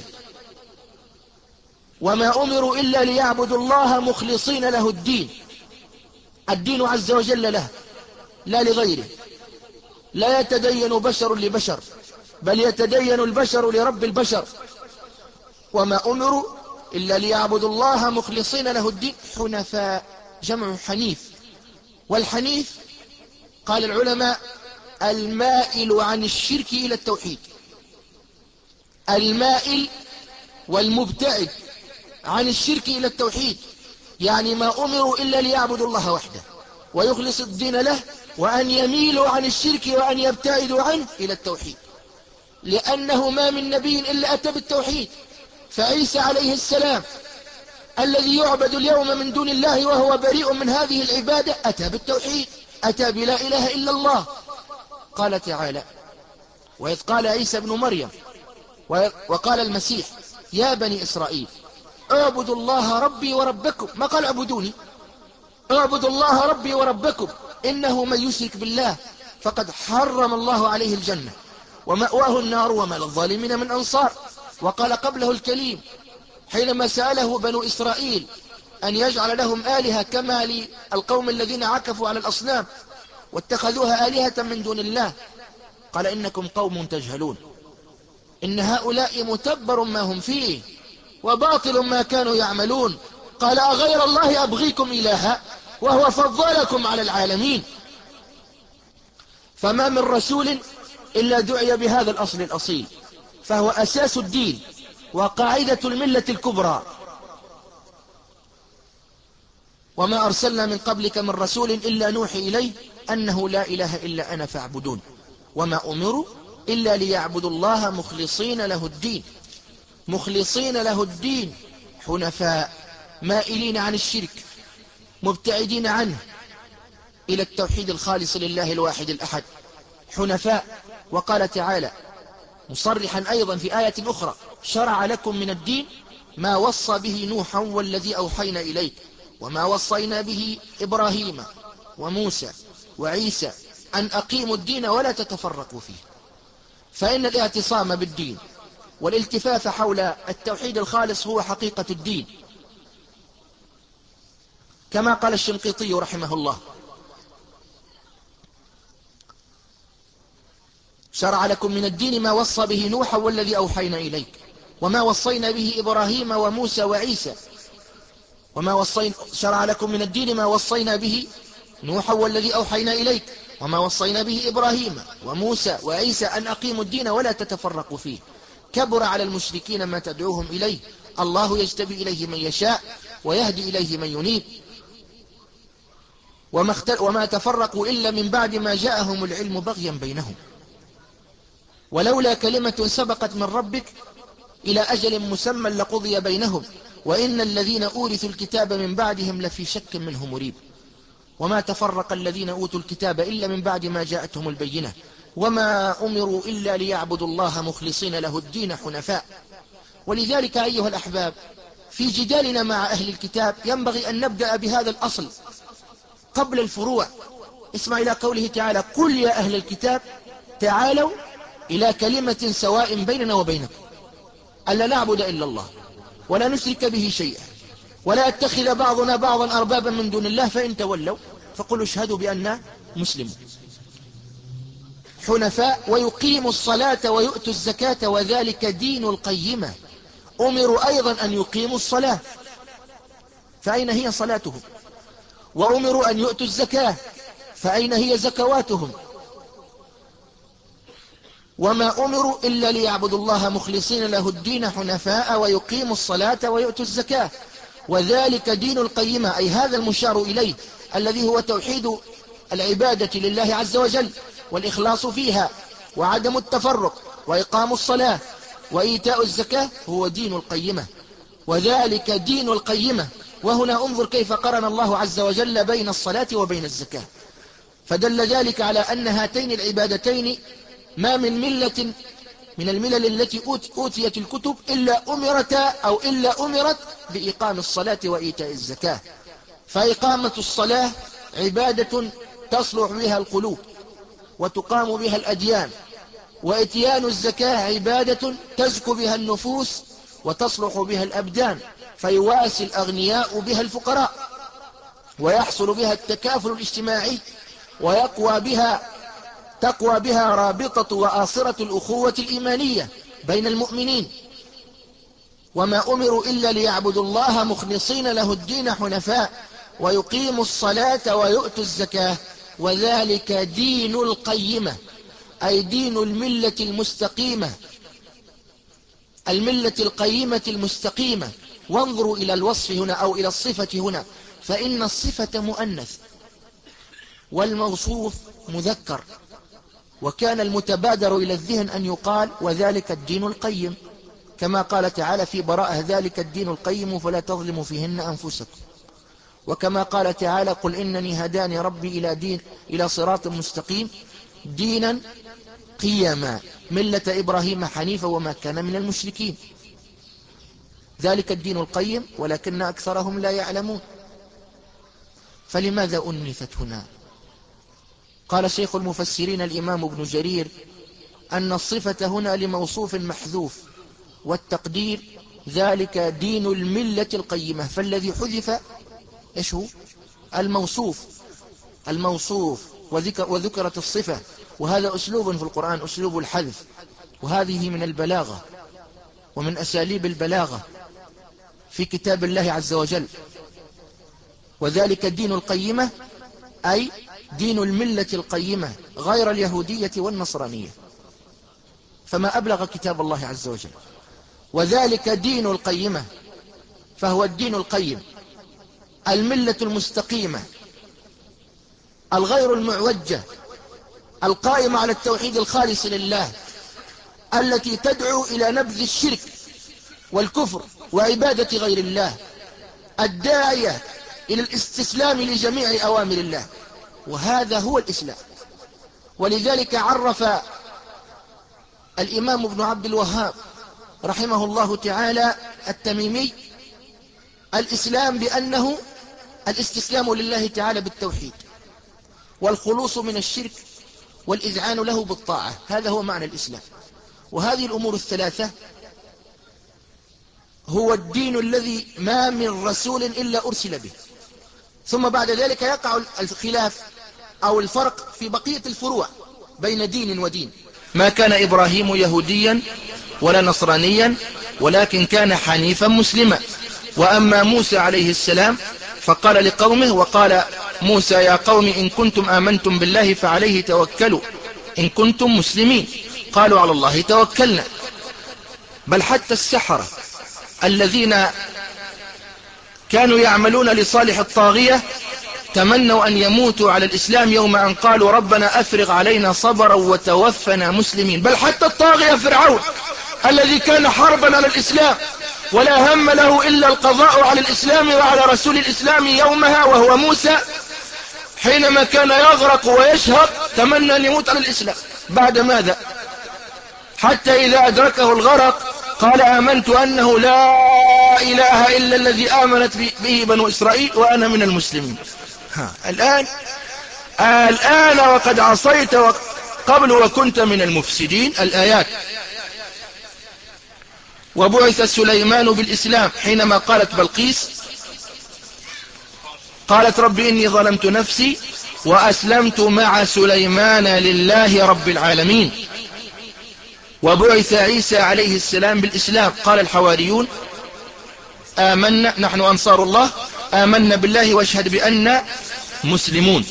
Speaker 1: وما أمروا إلا ليعبدوا الله مخلصين له الدين، الدين عز وجل له لا لغيره. لا يتدين بشر لبشر، بل يتدين البشر لرب البشر. وما أمروا إلا ليعبدوا الله مخلصين له الدين حنفاء، جمع حنيف. والحنيف قال العلماء المائل عن الشرك إلى التوحيد، المائل والمبتعد عن الشرك إلى التوحيد. يعني ما أمروا إلا ليعبدوا الله وحده ويخلص الدين له، وأن يميلوا عن الشرك وأن يبتعدوا عنه إلى التوحيد، لأنه ما من نبي إلا أتى بالتوحيد. فعيسى عليه السلام الذي يعبد اليوم من دون الله وهو بريء من هذه العبادة أتى بالتوحيد، أتى بلا إله إلا الله. قال تعالى: وإذ قال عيسى ابن مريم وقال المسيح يا بني إسرائيل اعبدوا الله ربي وربكم، ما قال اعبدوني، اعبدوا الله ربي وربكم إنه من يشرك بالله فقد حرم الله عليه الجنة ومأواه النار وما للظالمين من أنصار. وقال قبله الكليم حينما سأله بنو إسرائيل أن يجعل لهم آلهة كما للقوم الذين عكفوا على الأصنام واتخذوها آلهة من دون الله، قال إنكم قوم تجهلون، إن هؤلاء متبر ما هم فيه وباطل ما كانوا يعملون. قال أغير الله أبغيكم إلها وهو فضلكم على العالمين. فما من رسول إلا دعي بهذا الأصل الأصيل، فهو أساس الدين وقاعدة الملة الكبرى. وما أرسلنا من قبلك من رسول إلا نوحي إليه أنه لا إله إلا أنا فاعبدون. وما أمروا إلا ليعبدوا الله مخلصين له الدين، مخلصين له الدين حنفاء، مائلين عن الشرك مبتعدين عنه إلى التوحيد الخالص لله الواحد الأحد حنفاء. وقال تعالى مصرحا أيضا في آية أخرى: شرع لكم من الدين ما وصى به نوحا والذي أوحينا إليك وما وصينا به إبراهيم وموسى وعيسى أن أقيموا الدين ولا تتفرقوا فيه. فإن الاعتصام بالدين والالتفاف حول التوحيد الخالص هو حقيقة الدين، كما قال الشنقيطي رحمه الله: شرع لكم من الدين ما وصى به نوحا والذي أوحينا إليك وما وصينا به إبراهيم وموسى وعيسى وما وصينا شرع لكم من الدين ما وصينا به نوحا والذي أوحينا إليك وما وصينا به إبراهيم وموسى وعيسى أن أقيموا الدين ولا تتفرقوا فيه كبر على المشركين ما تدعوهم إليه الله يجتبي إليه من يشاء ويهدي إليه من ينيب وما, اختل وما تفرقوا إلا من بعد ما جاءهم العلم بغيا بينهم ولولا كلمة سبقت من ربك إلى أجل مسمى لقضي بينهم وإن الذين أورثوا الكتاب من بعدهم لفي شك منه مريب وما تفرق الذين أوتوا الكتاب إلا من بعد ما جاءتهم البينة وما أمروا إلا ليعبدوا الله مخلصين له الدين حنفاء. ولذلك أيها الأحباب في جدالنا مع أهل الكتاب ينبغي أن نبدأ بهذا الأصل قبل الفروع. اسمع إلى قوله تعالى: قل يا أهل الكتاب تعالوا إلى كلمة سواء بيننا وبينكم ألا نعبد إلا الله ولا نشرك به شيئا ولا يتخذ بعضنا بعضا أربابا من دون الله فإن تولوا فقلوا اشهدوا بأننا مسلمون حنفاء ويقيموا الصلاة ويؤتوا الزكاة وذلك دين القيمة. أمروا أيضا أن يقيموا الصلاة فأين هي صلاتهم؟ وأمروا أن يؤتوا الزكاة فأين هي زكواتهم؟ وما أمروا إلا ليعبدوا الله مخلصين له الدين حنفاء ويقيموا الصلاة ويؤتوا الزكاة وذلك دين القيمة، أي هذا المشار إليه الذي هو توحيد العبادة لله عز وجل والإخلاص فيها وعدم التفرق وإقام الصلاة وإيتاء الزكاة هو دين القيمة وذلك دين القيمة. وهنا انظر كيف قرن الله عز وجل بين الصلاة وبين الزكاة فدل ذلك على أن هاتين العبادتين ما من ملة من الملل التي أوتيت الكتب إلا أمرت أو إلا أمرت بإقام الصلاة وإيتاء الزكاة. فإقامة الصلاة عبادة تصلح بها القلوب وتقام بها الأديان وإتيان الزكاة عبادة تزكو بها النفوس وتصلح بها الأبدان فيواسي الأغنياء بها الفقراء ويحصل بها التكافل الاجتماعي ويقوى بها تقوى بها رابطة وآصرة الأخوة الإيمانية بين المؤمنين. وما أمروا إلا ليعبدوا الله مخلصين له الدين حنفاء ويقيموا الصلاة ويؤتوا الزكاة وذلك دين القيمة، أي دين الملة المستقيمة الملة القيمة المستقيمة. وانظروا إلى الوصف هنا أو إلى الصفة هنا فإن الصفة مؤنث والموصوف مذكر وكان المتبادر إلى الذهن أن يقال وذلك الدين القيم كما قال تعالى في براءة: ذلك الدين القيم فلا تظلموا فيهن أنفسكم. وكما قال تعالى: قل إنني هداني ربي إلى دين إلى صراط مستقيم دينا قيما ملة إبراهيم حنيفا وما كان من المشركين. ذلك الدين القيم ولكن أكثرهم لا يعلمون. فلماذا أنثت هنا؟ قال شيخ المفسرين الإمام ابن جرير أن الصفة هنا لموصوف محذوف والتقدير ذلك دين الملة القيمة فالذي حذف إيش هو؟ الموصوف الموصوف وذكر وذكرت الصفة وهذا أسلوب في القرآن أسلوب الحذف وهذه من البلاغة ومن أساليب البلاغة في كتاب الله عز وجل. وذلك الدين القيمة أي دين الملة القيمة غير اليهودية والنصرانية فما أبلغ كتاب الله عز وجل. وذلك دين القيمة فهو الدين القيم الملة المستقيمة الغير المعوجة القائمة على التوحيد الخالص لله التي تدعو إلى نبذ الشرك والكفر وعبادة غير الله الداعية إلى الاستسلام لجميع أوامر الله وهذا هو الإسلام. ولذلك عرف الإمام ابن عبد الوهاب رحمه الله تعالى التميمي الإسلام بأنه الاستسلام لله تعالى بالتوحيد والخلوص من الشرك والإذعان له بالطاعة هذا هو معنى الإسلام. وهذه الأمور الثلاثة هو الدين الذي ما من رسول إلا أرسل به. ثم بعد ذلك يقع الخلاف أو الفرق في بقية الفروع بين دين ودين. ما كان إبراهيم يهوديا ولا نصرانيا ولكن كان حنيفا مسلما. وأما موسى عليه السلام فقال لقومه، وقال موسى يا قوم إن كنتم آمنتم بالله فعليه توكلوا إن كنتم مسلمين. قالوا على الله توكلنا. بل حتى السحرة الذين كانوا يعملون لصالح الطاغية تمنوا أن يموتوا على الإسلام يوم أن قالوا ربنا أفرغ علينا صبرا وتوفنا مسلمين. بل حتى الطاغية فرعون الذي كان حربا على الإسلام ولا هم له إلا القضاء على الإسلام وعلى رسول الإسلام يومها وهو موسى، حينما كان يغرق ويشهق تمنى أن يموت على الإسلام. بعد ماذا؟ حتى إذا أدركه الغرق قال آمنت أنه لا إله إلا الذي آمنت به بنو إسرائيل وأنا من المسلمين. ها الآن الآن وقد عصيت قبل وكنت من المفسدين. الآيات. وبعث سليمان بالإسلام حينما قالت بلقيس قالت رب إني ظلمت نفسي وأسلمت مع سليمان لله رب العالمين. وبعث عيسى عليه السلام بالإسلام. قال الحواريون آمنا نحن أنصار الله آمنا بالله واشهد بأننا مسلمون.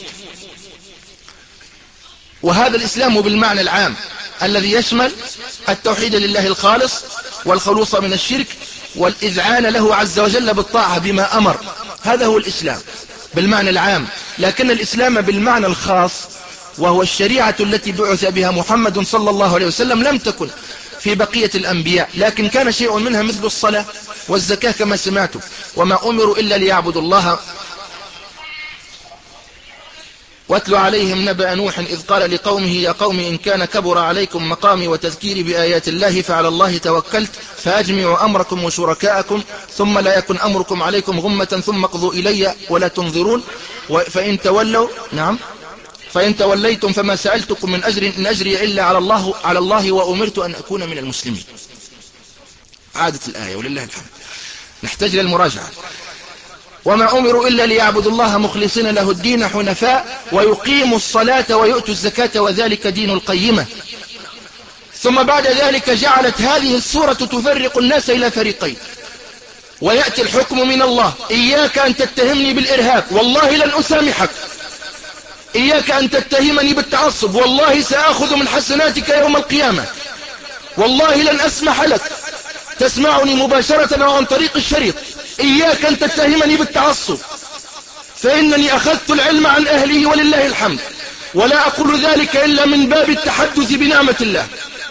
Speaker 1: وهذا الإسلام بالمعنى العام الذي يشمل التوحيد لله الخالص والخلوص من الشرك والإذعان له عز وجل بالطاعة بما أمر. هذا هو الإسلام بالمعنى العام. لكن الإسلام بالمعنى الخاص وهو الشريعة التي بعث بها محمد صلى الله عليه وسلم لم تكن في بقية الأنبياء، لكن كان شيء منها مثل الصلاة والزكاة كما سمعتم. وما أمروا إلا ليعبدوا الله. واتل عليهم نبأ نوح إذ قال لقومه يا قوم إن كان كبر عليكم مقامي وتذكيري بآيات الله فعلى الله توكلت فأجمعوا أمركم وشركاءكم ثم لا يكن أمركم عليكم غمة ثم اقضوا إلي ولا تنظرون. فإن تولوا نعم فإن توليتم فما سألتكم من أجر إن أجري إلا على الله على الله وأمرت أن أكون من المسلمين. عادة الآية ولله الحمد. نحتاج للمراجعة. وما أمروا إلا ليعبدوا الله مخلصين له الدين حنفاء ويقيموا الصلاة ويؤتوا الزكاة وذلك دين القيمة. ثم بعد ذلك جعلت هذه السورة تفرق الناس إلى فريقين. ويأتي الحكم من الله إياك أن تتهمني بالإرهاب والله لن أسامحك. إياك أن تتهمني بالتعصب والله سأخذ من حسناتك يوم القيامة. والله لن أسمح لك تسمعني مباشرة أو عن طريق الشريط. إياك أن تتهمني بالتعصب فإنني أخذت العلم عن أهله ولله الحمد، ولا أقول ذلك إلا من باب التحدث بنعمة الله.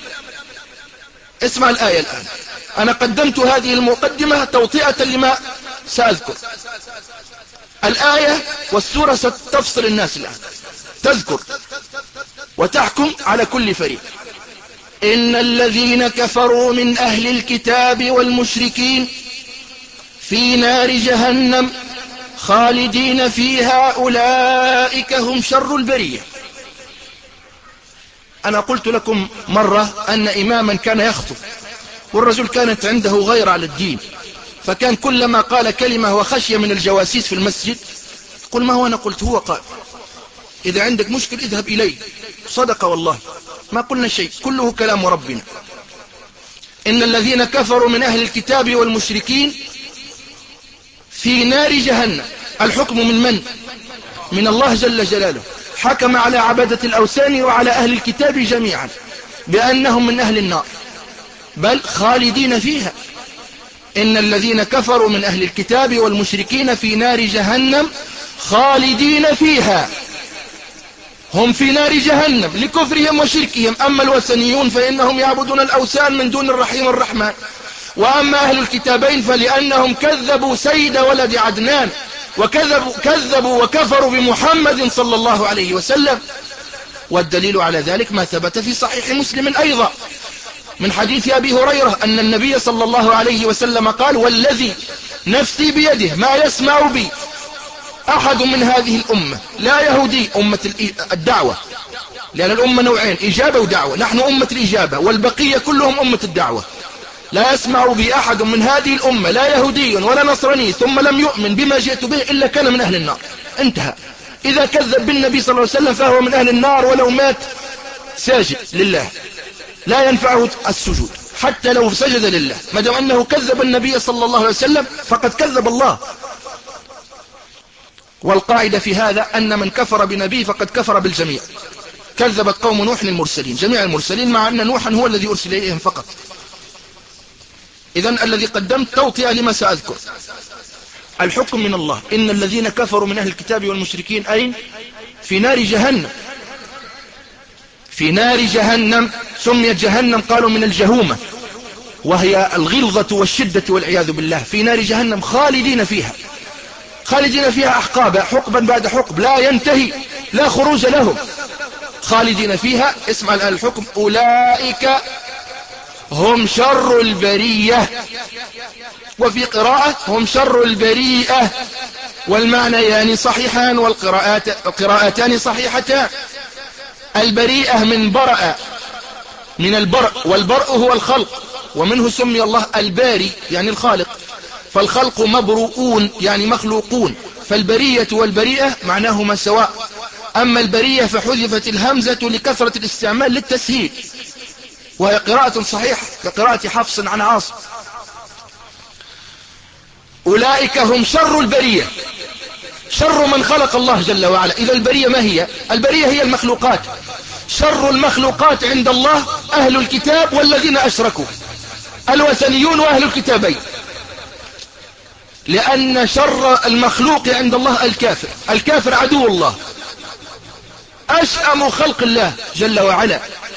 Speaker 1: اسمع الآية الآن. أنا قدمت هذه المقدمة توطئة لما سأذكر. الآية والسورة ستفصل الناس الآن، تذكر وتحكم على كل فريق. إن الذين كفروا من أهل الكتاب والمشركين في نار جهنم خالدين فيها أولئك هم شر البرية. أنا قلت لكم مرة أن إماما كان يخطب والرجل كانت عنده غير على الدين، فكان كلما قال كلمة وخشية من الجواسيس في المسجد قل ما هو. أنا قلت هو قال إذا عندك مشكل اذهب إليه. صدق والله ما قلنا شيء، كله كلام ربنا. إن الذين كفروا من أهل الكتاب والمشركين في نار جهنم. الحكم من من؟ من الله جل جلاله. حكم على عبادة الأوثان وعلى أهل الكتاب جميعا بأنهم من أهل النار بل خالدين فيها. إن الذين كفروا من أهل الكتاب والمشركين في نار جهنم خالدين فيها. هم في نار جهنم لكفرهم وشركهم. أما الوثنيون فإنهم يعبدون الأوثان من دون الرحيم الرحمن. وأما أهل الكتابين فلأنهم كذبوا سيد ولد عدنان وكذبوا كذبوا وكفروا بمحمد صلى الله عليه وسلم. والدليل على ذلك ما ثبت في صحيح مسلم أيضا من حديث أبي هريرة أن النبي صلى الله عليه وسلم قال والذي نفسي بيده ما يسمع بي أحد من هذه الأمة لا يهودي أمة الدعوة، لأن الأمة نوعين إجابة ودعوة. نحن أمة الإجابة والبقية كلهم أمة الدعوة. لا يسمع بي أحد من هذه الأمة لا يهودي ولا نصراني ثم لم يؤمن بما جئت به إلا كان من أهل النار. انتهى. إذا كذب بالنبي صلى الله عليه وسلم فهو من أهل النار ولو مات ساجد لله، لا ينفعه السجود حتى لو سجد لله، ما دام أنه كذب النبي صلى الله عليه وسلم فقد كذب الله. والقاعدة في هذا أن من كفر بنبي فقد كفر بالجميع. كذبت قوم نوح المرسلين، جميع المرسلين، مع أن نوحا هو الذي أرسل إليهم فقط. إذن الذي قدمت توطئة لما سأذكر. الحكم من الله. إن الذين كفروا من أهل الكتاب والمشركين أين؟ في نار جهنم. في نار جهنم. سميت جهنم قالوا من الجهومة، وهي الغلظة والشدة والعياذ بالله. في نار جهنم خالدين فيها، خالدين فيها أحقابا، حقبا بعد حقب لا ينتهي، لا خروج لهم، خالدين فيها. اسمع الآن الحكم. أولئك هم شر البرية، وفي قراءة هم شر البريئة، والمعنى يعني صحيحان والقراءات القراءتان صحيحتان. البريئة من برأ، من البرء، والبرء هو الخلق، ومنه سمي الله الباري يعني الخالق، فالخلق مبرؤون يعني مخلوقون، فالبرية والبريئة معناهما سواء. أما البرية فحذفت الهمزة لكثرة الاستعمال للتسهيل، وهي قراءة صحيحة كقراءة حفص عن عاصم. أولئك هم شر البرية، شر من خلق الله جل وعلا. إذا البرية ما هي؟ البرية هي المخلوقات. شر المخلوقات عند الله أهل الكتاب والذين أشركوا، الوثنيون وأهل الكتابين، لأن شر المخلوق عند الله الكافر. الكافر عدو الله، أشأم خلق الله جل وعلا.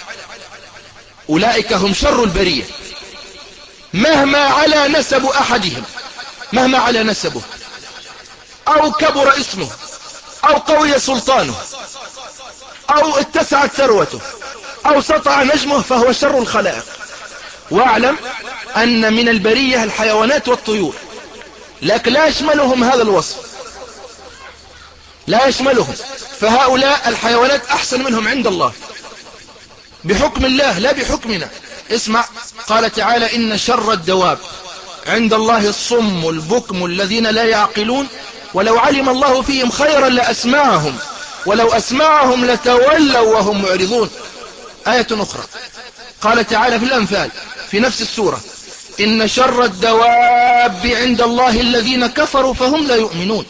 Speaker 1: أولئك هم شر البرية مهما على نسب أحدهم، مهما على نسبه، أو كبر اسمه، أو قوي سلطانه، أو اتسعت ثروته، أو سطع نجمه، فهو شر الخلائق. واعلم أن من البرية الحيوانات والطيور، لكن لا يشملهم هذا الوصف، لا يشملهم. فهؤلاء الحيوانات أحسن منهم عند الله بحكم الله لا بحكمنا. اسمع، قال تعالى إن شر الدواب عند الله الصم البكم الذين لا يعقلون ولو علم الله فيهم خيرا لأسمعهم ولو أسمعهم لتولوا وهم معرضون. آية أخرى قال تعالى في الأنفال في نفس السورة إن شر الدواب عند الله الذين كفروا فهم لا يؤمنون.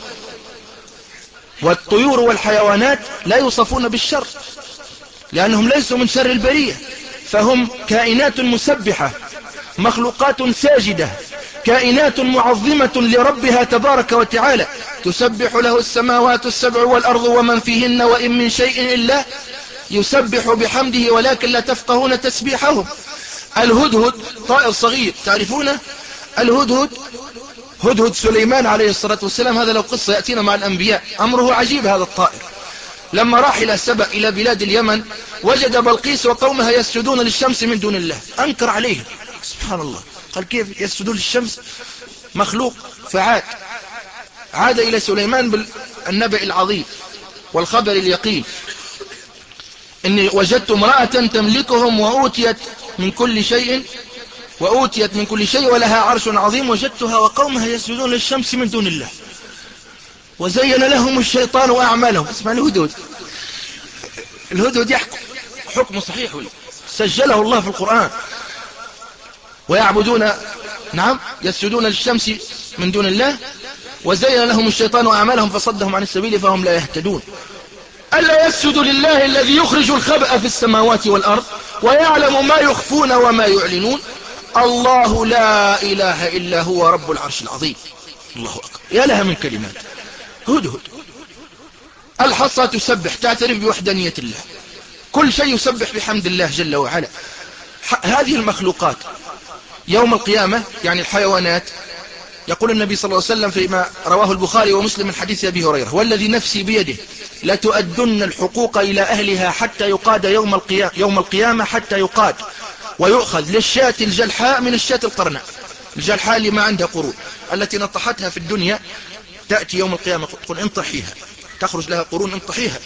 Speaker 1: والطيور والحيوانات لا يوصفون بالشر لأنهم ليسوا من شر البرية، فهم كائنات مسبحة، مخلوقات ساجدة، كائنات معظمة لربها تبارك وتعالى، تسبح له السماوات السبع والأرض ومن فيهن وإن من شيء إلا يسبح بحمده ولكن لا تفقهون تسبيحهم. الهدهد طائر صغير تعرفونه؟ الهدهد هدهد سليمان عليه الصلاة والسلام، هذا لو قصة يأتينا مع الأنبياء، أمره عجيب. هذا الطائر لما راح إلى سبأ إلى بلاد اليمن وجد بلقيس وقومها يسجدون للشمس من دون الله، أنكر عليهم. سبحان الله، قال كيف يسجدون للشمس؟ مخلوق. فعاد عاد إلى سليمان بالنبأ العظيم والخبر اليقين، إني وجدت امرأة تملكهم وأوتيت من كل شيء وأوتيت من كل شيء ولها عرش عظيم وجدتها وقومها يسجدون للشمس من دون الله وزين لهم الشيطان أعمالهم. اسمع الهدود، الهدود يحكم حكم صحيح سجله الله في القرآن. ويعبدون نعم يسجدون للشمس من دون الله وزين لهم الشيطان أعمالهم فصدهم عن السبيل فهم لا يهتدون. ألا يسجد لله الذي يخرج الخبأ في السماوات والأرض ويعلم ما يخفون وما يعلنون. الله لا إله إلا هو رب العرش العظيم. الله أكبر، يا لها من كلمات. هدهد. الحصى تسبح، تعترف بوحدانية الله، كل شيء يسبح بحمد الله جل وعلا. هذه المخلوقات يوم القيامة يعني الحيوانات، يقول النبي صلى الله عليه وسلم فيما رواه البخاري ومسلم من حديث أبي هريرة والذي نفسي بيده لتؤدن الحقوق إلى أهلها حتى يقاد يوم القيامة, يوم القيامة حتى يقاد ويؤخذ للشاة الجلحاء من الشاة القرناء. الجلحاء اللي ما عندها قرون، التي نطحتها في الدنيا تأتي يوم القيامة تقول انطحيها، تخرج لها قرون انطحيها.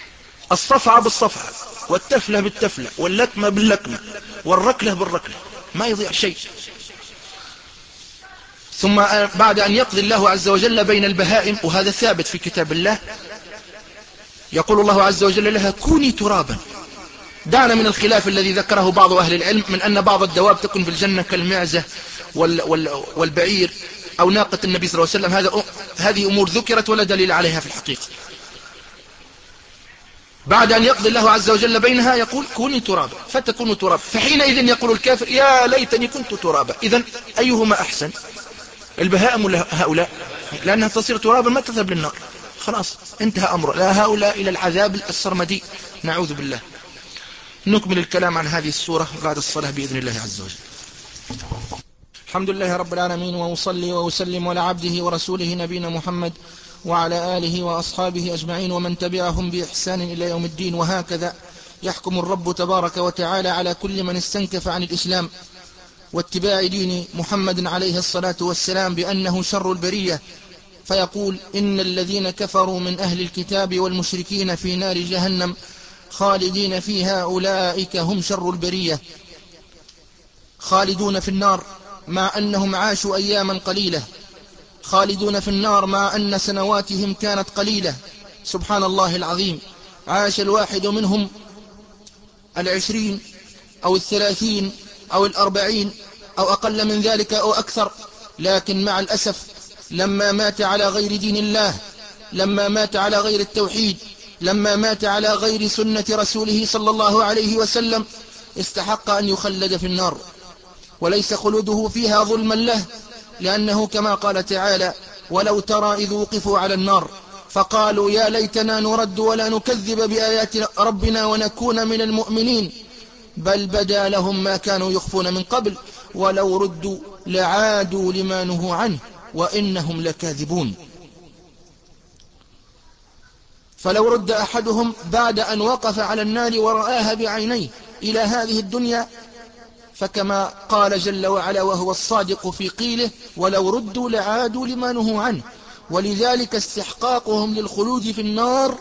Speaker 1: الصفعة بالصفعة والتفلة بالتفلة واللكمة باللكمة والركلة بالركلة. ما يضيع شيء. ثم بعد أن يقضي الله عز وجل بين البهائم، وهذا ثابت في كتاب الله، يقول الله عز وجل لها كوني ترابا. دعنا من الخلاف الذي ذكره بعض أهل العلم من أن بعض الدواب تكون في الجنة كالمعزة وال وال والبعير أو ناقة النبي صلى الله عليه وسلم. هذا هذه أمور ذكرت ولا دليل عليها في الحقيقة. بعد أن يقضي الله عز وجل بينها يقول كوني ترابا فتكون ترابا، فحينئذ يقول الكافر يا ليتني كنت ترابا. إذن أيهما أحسن، البهائم ولا هؤلاء؟ لأنها تصير ترابا ما تذهب للنار، خلاص انتهى أمره، لا هؤلاء إلى العذاب السرمدي، نعوذ بالله. نكمل الكلام عن هذه السورة بعد الصلاة بإذن الله عز وجل. الحمد لله رب العالمين، وأصلي وأسلم على عبده ورسوله نبينا محمد وعلى آله وأصحابه أجمعين ومن تبعهم بإحسان إلى يوم الدين. وهكذا يحكم الرب تبارك وتعالى على كل من استنكف عن الإسلام واتباع دين محمد عليه الصلاة والسلام بأنه شر البرية، فيقول إن الذين كفروا من أهل الكتاب والمشركين في نار جهنم خالدين فيها أولئك هم شر البرية. خالدون في النار مع أنهم عاشوا أياما قليلة، خالدون في النار مع أن سنواتهم كانت قليلة. سبحان الله العظيم، عاش الواحد منهم العشرين أو الثلاثين أو الأربعين أو أقل من ذلك أو أكثر، لكن مع الأسف لما مات على غير دين الله، لما مات على غير التوحيد، لما مات على غير سنة رسوله صلى الله عليه وسلم، استحق أن يخلد في النار، وليس خلوده فيها ظلما له، لأنه كما قال تعالى ولو ترى إذ وقفوا على النار فقالوا يا ليتنا نرد ولا نكذب بآيات ربنا ونكون من المؤمنين بل بدا لهم ما كانوا يخفون من قبل ولو ردوا لعادوا لما نهوا عنه وإنهم لكاذبون. فلو رد أحدهم بعد أن وقف على النار ورآها بعينيه إلى هذه الدنيا، فكما قال جل وعلا وهو الصادق في قيله ولو ردوا لعادوا لما نهوا عنه، ولذلك استحقاقهم للخلود في النار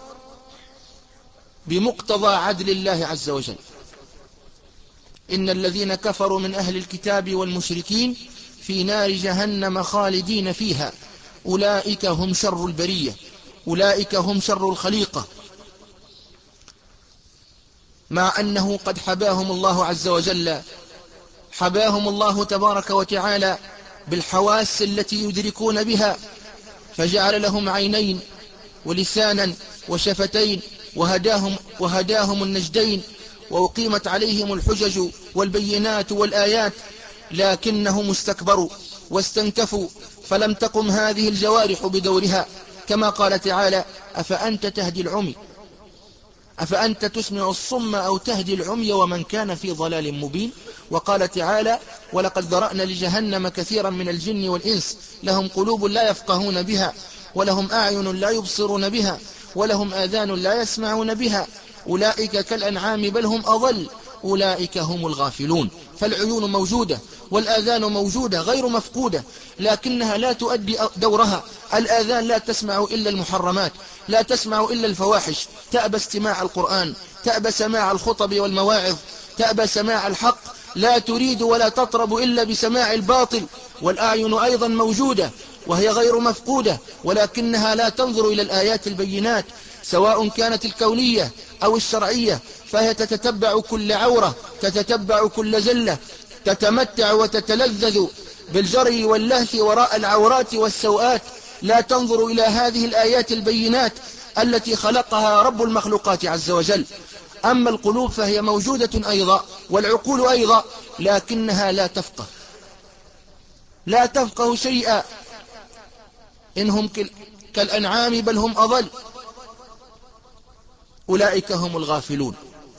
Speaker 1: بمقتضى عدل الله عز وجل. إن الذين كفروا من أهل الكتاب والمشركين في نار جهنم خالدين فيها أولئك هم شر البرية، أولئك هم شر الخليقة، مع أنه قد حباهم الله عز وجل، حباهم الله تبارك وتعالى بالحواس التي يدركون بها، فجعل لهم عينين ولسانا وشفتين وهداهم, وهداهم النجدين، وأقيمت عليهم الحجج والبينات والآيات، لكنهم استكبروا واستنكفوا فلم تقم هذه الجوارح بدورها، كما قال تعالى أفأنت تهدي العمي أفأنت تسمع الصم أو تهدي العمي ومن كان في ضلال مبين. وقال تعالى ولقد ذرأنا لجهنم كثيرا من الجن والإنس لهم قلوب لا يفقهون بها ولهم أعين لا يبصرون بها ولهم آذان لا يسمعون بها أولئك كالأنعام بل هم أضل أولئك هم الغافلون. فالعيون موجودة والآذان موجودة غير مفقودة، لكنها لا تؤدي دورها. الآذان لا تسمع إلا المحرمات، لا تسمع إلا الفواحش، تأبى استماع القرآن، تأبى سماع الخطب والمواعظ، تأبى سماع الحق، لا تريد ولا تطرب إلا بسماع الباطل. والأعين أيضا موجودة وهي غير مفقودة، ولكنها لا تنظر إلى الآيات البينات سواء كانت الكونية أو الشرعية، فهي تتتبع كل عورة، تتتبع كل زلة، تتمتع وتتلذذ بالجري واللهث وراء العورات والسوءات، لا تنظر إلى هذه الآيات البينات التي خلقها رب المخلوقات عز وجل. أما القلوب فهي موجودة أيضا والعقول أيضا، لكنها لا تفقه لا تفقه شيئا. إنهم كالأنعام بل هم أضل أولئك هم الغافلون.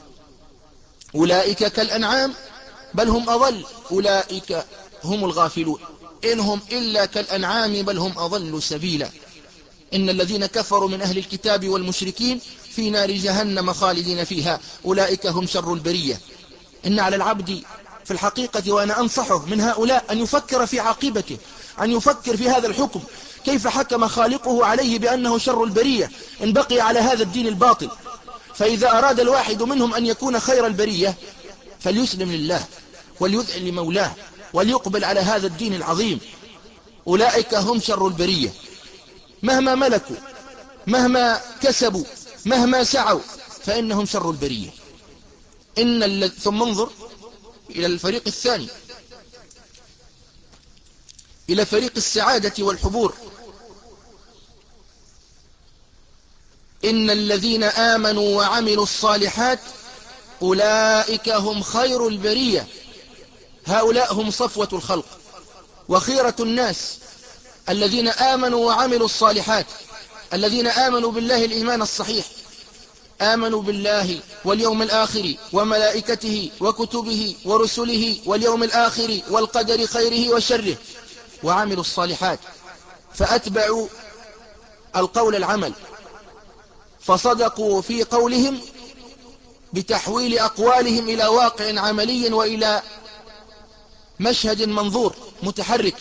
Speaker 1: أولئك كالأنعام بل هم أضل أولئك هم الغافلون إنهم إلا كالأنعام بل هم أضل سبيلا. إن الذين كفروا من أهل الكتاب والمشركين في نار جهنم خالدين فيها أولئك هم شر البرية. إن على العبد في الحقيقة، وأنا أنصحه من هؤلاء، أن يفكر في عاقبته، أن يفكر في هذا الحكم، كيف حكم خالقه عليه بأنه شر البرية إن بقي على هذا الدين الباطل. فإذا أراد الواحد منهم أن يكون خير البرية فليسلم لله وليذعن لمولاه وليقبل على هذا الدين العظيم. أولئك هم شر البرية، مهما ملكوا مهما كسبوا مهما سعوا فإنهم شر البرية. إن الل... ثم انظر إلى الفريق الثاني، إلى فريق السعادة والحبور. إن الذين آمنوا وعملوا الصالحات أولئك هم خير البرية. هؤلاء هم صفوة الخلق وخيرة الناس، الذين آمنوا وعملوا الصالحات، الذين آمنوا بالله الإيمان الصحيح، آمنوا بالله واليوم الآخر وملائكته وكتبه ورسله واليوم الآخر والقدر خيره وشره، وعملوا الصالحات فأتبعوا القول العمل، فصدقوا في قولهم بتحويل أقوالهم إلى واقع عملي وإلى مشهد منظور متحرك،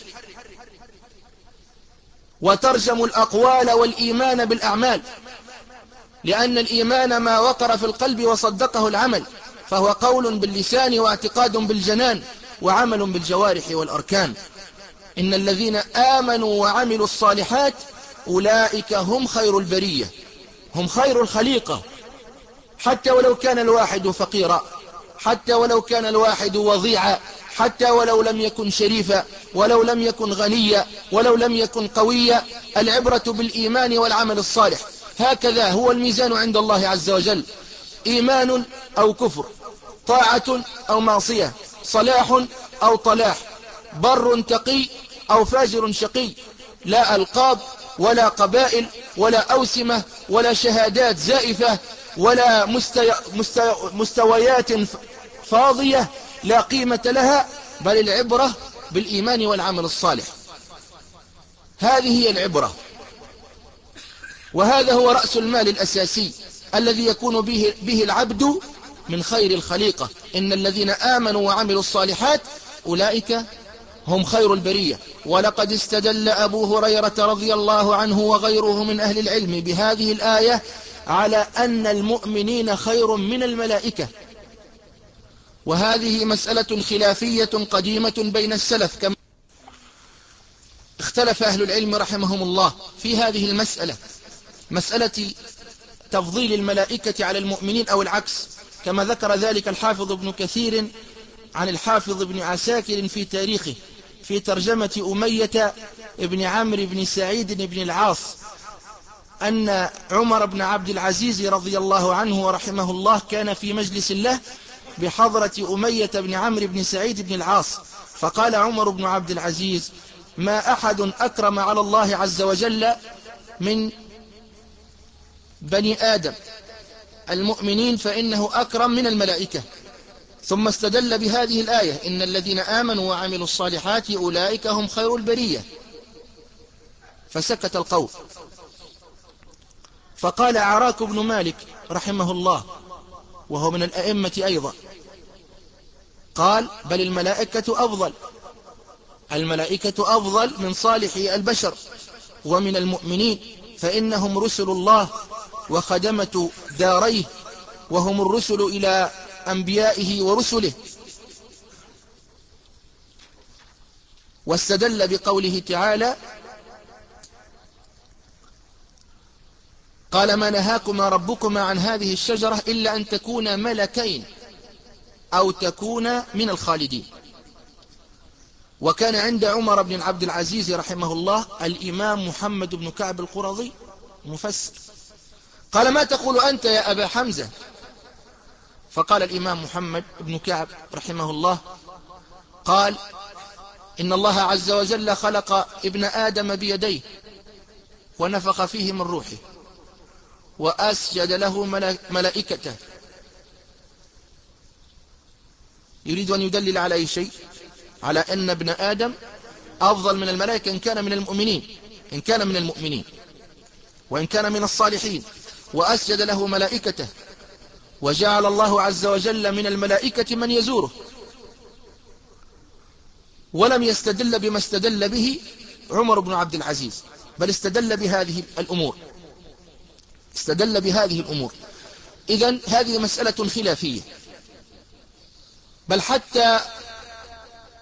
Speaker 1: وترجموا الأقوال والإيمان بالأعمال، لأن الإيمان ما وقر في القلب وصدقه العمل، فهو قول باللسان واعتقاد بالجنان وعمل بالجوارح والأركان. إن الذين آمنوا وعملوا الصالحات أولئك هم خير البرية، هم خير الخليقة، حتى ولو كان الواحد فقيرا، حتى ولو كان الواحد وضيعا، حتى ولو لم يكن شريفا، ولو لم يكن غنيا، ولو لم يكن قويا. العبرة بالإيمان والعمل الصالح، هكذا هو الميزان عند الله عز وجل. إيمان أو كفر، طاعة أو معصية، صلاح أو طلاح، بر تقي أو فاجر شقي. لا ألقاب ولا قبائل ولا أوسمة ولا شهادات زائفة ولا مستي... مستي... مستويات فاضية لا قيمة لها، بل العبرة بالإيمان والعمل الصالح. هذه هي العبرة، وهذا هو رأس المال الأساسي الذي يكون به, به العبد من خير الخليقة. إن الذين آمنوا وعملوا الصالحات أولئك هم خير البرية. ولقد استدل أبو هريرة رضي الله عنه وغيره من أهل العلم بهذه الآية على أن المؤمنين خير من الملائكة، وهذه مسألة خلافية قديمة بين السلف، كما اختلف أهل العلم رحمهم الله في هذه المسألة، مسألة تفضيل الملائكة على المؤمنين أو العكس، كما ذكر ذلك الحافظ ابن كثير عن الحافظ ابن عساكر في تاريخه في ترجمة أمية ابن عمرو بن سعيد بن العاص، أن عمر بن عبد العزيز رضي الله عنه ورحمه الله كان في مجلس له بحضرة أمية بن عمرو بن سعيد بن العاص، فقال عمر بن عبد العزيز: ما أحد أكرم على الله عز وجل من بني آدم المؤمنين، فإنه أكرم من الملائكة. ثم استدل بهذه الآية: إن الذين آمنوا وعملوا الصالحات أولئك هم خير البرية. فسكت القوم، فقال عراك بن مالك رحمه الله وهو من الأئمة أيضا، قال: بل الملائكة أفضل، الملائكة أفضل من صالح البشر ومن المؤمنين، فإنهم رسل الله وخدمة داريه، وهم الرسل إلى أنبيائه ورسله. واستدل بقوله تعالى: قال: ما نهاكما ربكما عن هذه الشجرة إلا أن تكونا ملكين أو تكونا من الخالدين. وكان عند عمر بن عبد العزيز رحمه الله الإمام محمد بن كعب القرظي مفسر، قال: ما تقول أنت يا أبا حمزة؟ فقال الإمام محمد بن كعب رحمه الله، قال: إن الله عز وجل خلق ابن آدم بيديه ونفخ فيه من روحه وأسجد له ملائكته. يريد أن يدلل على أي شيء؟ على أن ابن آدم أفضل من الملائكة إن كان من المؤمنين، إن كان من المؤمنين وإن كان من الصالحين. وأسجد له ملائكته، وجعل الله عز وجل من الملائكة من يزوره. ولم يستدل بما استدل به عمر بن عبد العزيز، بل استدل بهذه الأمور، استدل بهذه الأمور. إذن هذه مسألة خلافية، بل حتى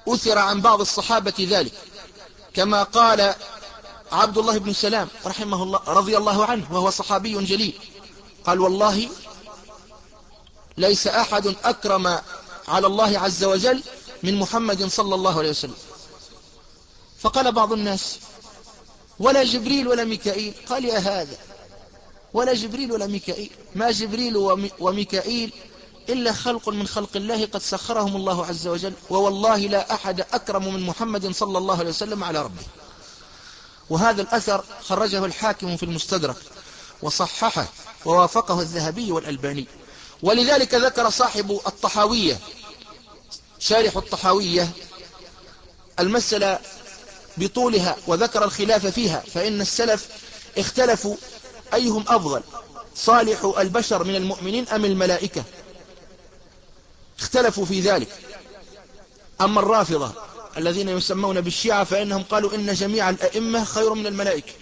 Speaker 1: أثر عن بعض الصحابة ذلك، كما قال عبد الله بن سلام رحمه الله رضي الله عنه وهو صحابي جليل، قال والله ليس أحد أكرم على الله عز وجل من محمد صلى الله عليه وسلم. فقال بعض الناس ولا جبريل ولا ميكائيل؟ قال يا هذا، ولا جبريل ولا ميكائيل، ما جبريل وميكائيل إلا خلق من خلق الله قد سخرهم الله عز وجل، ووالله لا أحد أكرم من محمد صلى الله عليه وسلم على ربه. وهذا الأثر خرجه الحاكم في المستدرك وصححه ووافقه الذهبي والألباني. ولذلك ذكر صاحب الطحاوية شارح الطحاوية المسألة بطولها وذكر الخلاف فيها، فإن السلف اختلفوا أيهم أفضل، صالح البشر من المؤمنين أم الملائكة، اختلفوا في ذلك. أما الرافضة الذين يسمون بالشيعة فإنهم قالوا إن جميع الأئمة خير من الملائكة.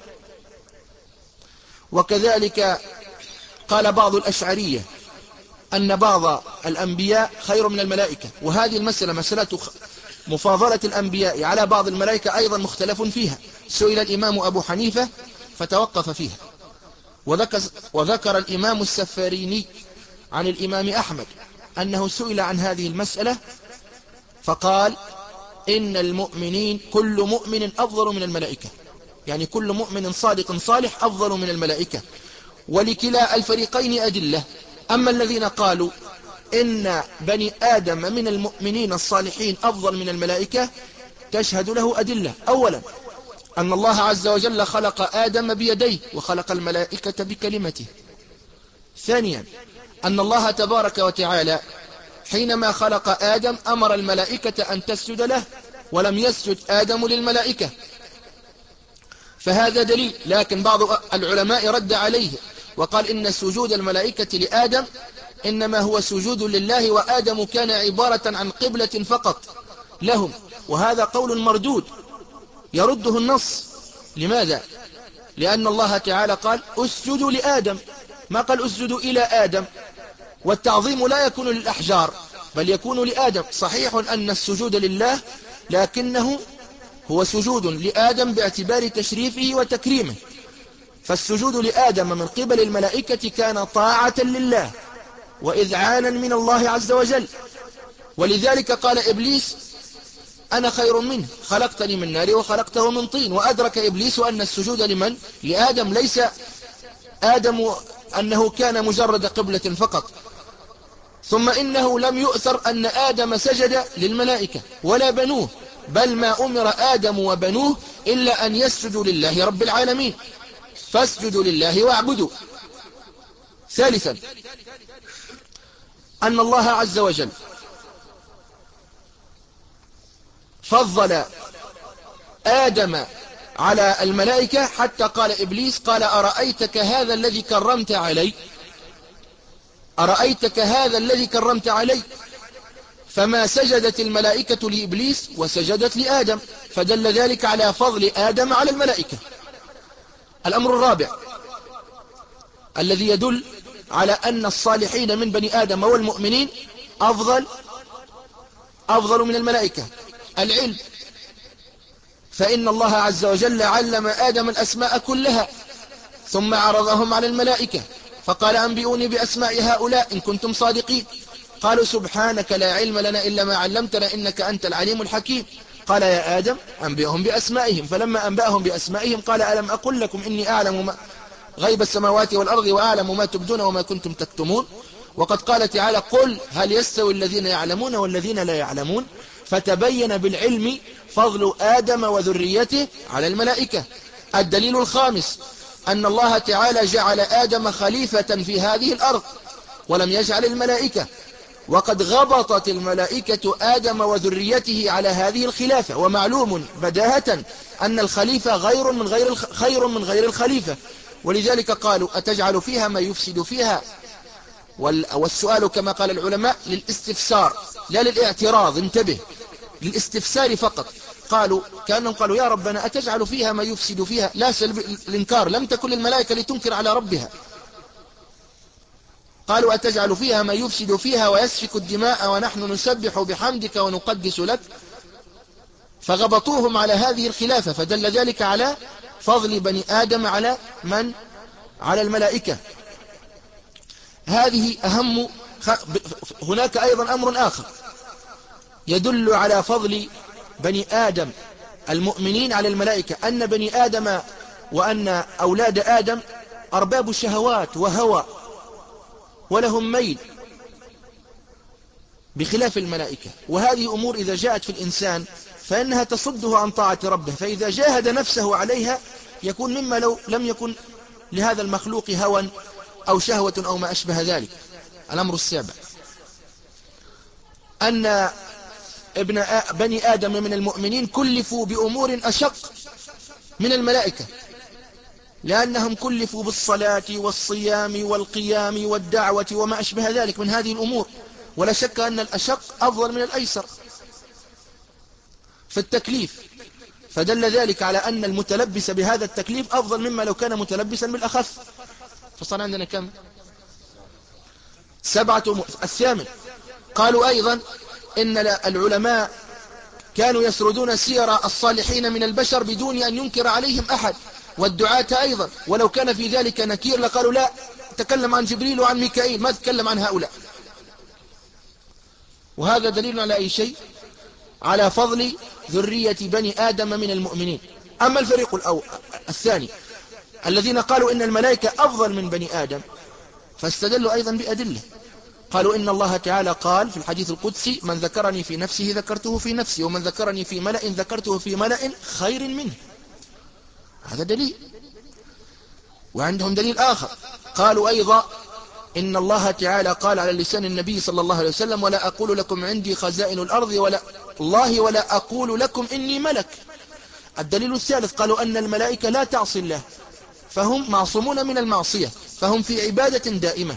Speaker 1: وكذلك قال بعض الأشعرية أن بعض الأنبياء خير من الملائكة. وهذه المسألة مسألة مفاضلة الأنبياء على بعض الملائكة أيضا مختلف فيها. سئل الإمام أبو حنيفة فتوقف فيها. وذكر, وذكر الإمام السفاريني عن الإمام أحمد أنه سئل عن هذه المسألة فقال إن المؤمنين كل مؤمن أفضل من الملائكة، يعني كل مؤمن صادق صالح أفضل من الملائكة، ولكلا الفريقين أدلة. أما الذين قالوا إن بني آدم من المؤمنين الصالحين أفضل من الملائكة تشهد له أدلة. أولا أن الله عز وجل خلق آدم بيديه وخلق الملائكة بكلمته. ثانيا أن الله تبارك وتعالى حينما خلق آدم أمر الملائكة أن تسجد له ولم يسجد آدم للملائكة، فهذا دليل. لكن بعض العلماء رد عليه وقال إن سجود الملائكة لآدم إنما هو سجود لله، وآدم كان عبارة عن قبلة فقط لهم، وهذا قول مردود يرده النص. لماذا؟ لأن الله تعالى قال اسجدوا لآدم، ما قال اسجدوا إلى آدم. والتعظيم لا يكون للأحجار بل يكون لآدم. صحيح أن السجود لله لكنه هو سجود لآدم باعتبار تشريفه وتكريمه، فالسجود لآدم من قبل الملائكة كان طاعة لله وإذعانا من الله عز وجل. ولذلك قال إبليس أنا خير منه خلقتني من نار وخلقته من طين. وأدرك إبليس أن السجود لمن؟ لآدم، ليس آدم أنه كان مجرد قبلة فقط. ثم إنه لم يؤثر أن آدم سجد للملائكة ولا بنوه، بل ما أمر آدم وبنوه إلا أن يسجدوا لله رب العالمين، فاسجدوا لله واعبدوا. ثالثا أن الله عز وجل فضل آدم على الملائكة، حتى قال إبليس قال أرأيتك هذا الذي كرمت علي، أرأيتك هذا الذي كرمت علي. فما سجدت الملائكة لإبليس وسجدت لآدم، فدل ذلك على فضل آدم على الملائكة. الأمر الرابع الذي يدل على أن الصالحين من بني آدم والمؤمنين أفضل أفضل من الملائكة العلم. فإن الله عز وجل علم آدم الأسماء كلها ثم عرضهم على الملائكة فقال أنبئوني بأسماء هؤلاء إن كنتم صادقين. قالوا سبحانك لا علم لنا إلا ما علمتنا إنك أنت العليم الحكيم. قال يا آدم أنبئهم بأسمائهم. فلما أنبأهم بأسمائهم قال ألم أقل لكم إني أعلم ما غيب السماوات والأرض وأعلم ما تبدون وما كنتم تكتمون. وقد قال تعالى قل هل يستوي الذين يعلمون والذين لا يعلمون. فتبين بالعلم فضل آدم وذريته على الملائكة. الدليل الخامس أن الله تعالى جعل آدم خليفة في هذه الأرض ولم يجعل الملائكة، وقد غبطت الملائكة آدم وذريته على هذه الخلافة. ومعلوم بداهة أن الخليفة غير من غير خير من غير الخليفة. ولذلك قالوا أتجعل فيها ما يفسد فيها، والسؤال كما قال العلماء للاستفسار لا للاعتراض، انتبه، للاستفسار فقط. قالوا كأنهم قالوا يا ربنا أتجعل فيها ما يفسد فيها، لا سلب الإنكار، لم تكن الملائكة لتنكر على ربها. قالوا أتجعل فيها ما يفسد فيها ويسفك الدماء ونحن نسبح بحمدك ونقدس لك. فغبطوهم على هذه الخلافة، فدل ذلك على فضل بني آدم على من؟ على الملائكة. هذه أهم. هناك أيضا أمر آخر يدل على فضل بني آدم المؤمنين على الملائكة، أن بني آدم وأن أولاد آدم أرباب شهوات وهوى ولهم ميل بخلاف الملائكة، وهذه أمور إذا جاءت في الإنسان فإنها تصده عن طاعة ربه، فإذا جاهد نفسه عليها يكون مما لو لم يكن لهذا المخلوق هوى أو شهوة أو ما أشبه ذلك. الأمر السابع أن ابن بني آدم من المؤمنين كلفوا بأمور أشق من الملائكة، لأنهم كلفوا بالصلاة والصيام والقيام والدعوة وما أشبه ذلك من هذه الأمور، ولا شك أن الأشق أفضل من الأيسر في التكليف، فدل ذلك على أن المتلبس بهذا التكليف أفضل مما لو كان متلبسا بالأخف. فصار عندنا كم؟ سبعة أمور. الثامن قالوا أيضا إن العلماء كانوا يسردون سير الصالحين من البشر بدون أن ينكر عليهم أحد، والدعاة أيضا، ولو كان في ذلك نكير لقالوا لا، تكلم عن جبريل وعن ميكائيل، ما تكلم عن هؤلاء. وهذا دليل على أي شيء؟ على فضل ذرية بني آدم من المؤمنين. أما الفريق الأول الثاني الذين قالوا إن الملائكة أفضل من بني آدم، فاستدلوا أيضا بأدلة. قالوا إن الله تعالى قال في الحديث القدسي: من ذكرني في نفسه ذكرته في نفسي، ومن ذكرني في ملأ ذكرته في ملأ خير منه. هذا دليل. وعندهم دليل آخر، قالوا أيضا إن الله تعالى قال على لسان النبي صلى الله عليه وسلم: ولا أقول لكم عندي خزائن الأرض ولا الله ولا أقول لكم إني ملك. الدليل الثالث قالوا أن الملائكة لا تعصي الله، فهم معصومون من المعصية، فهم في عبادة دائمة.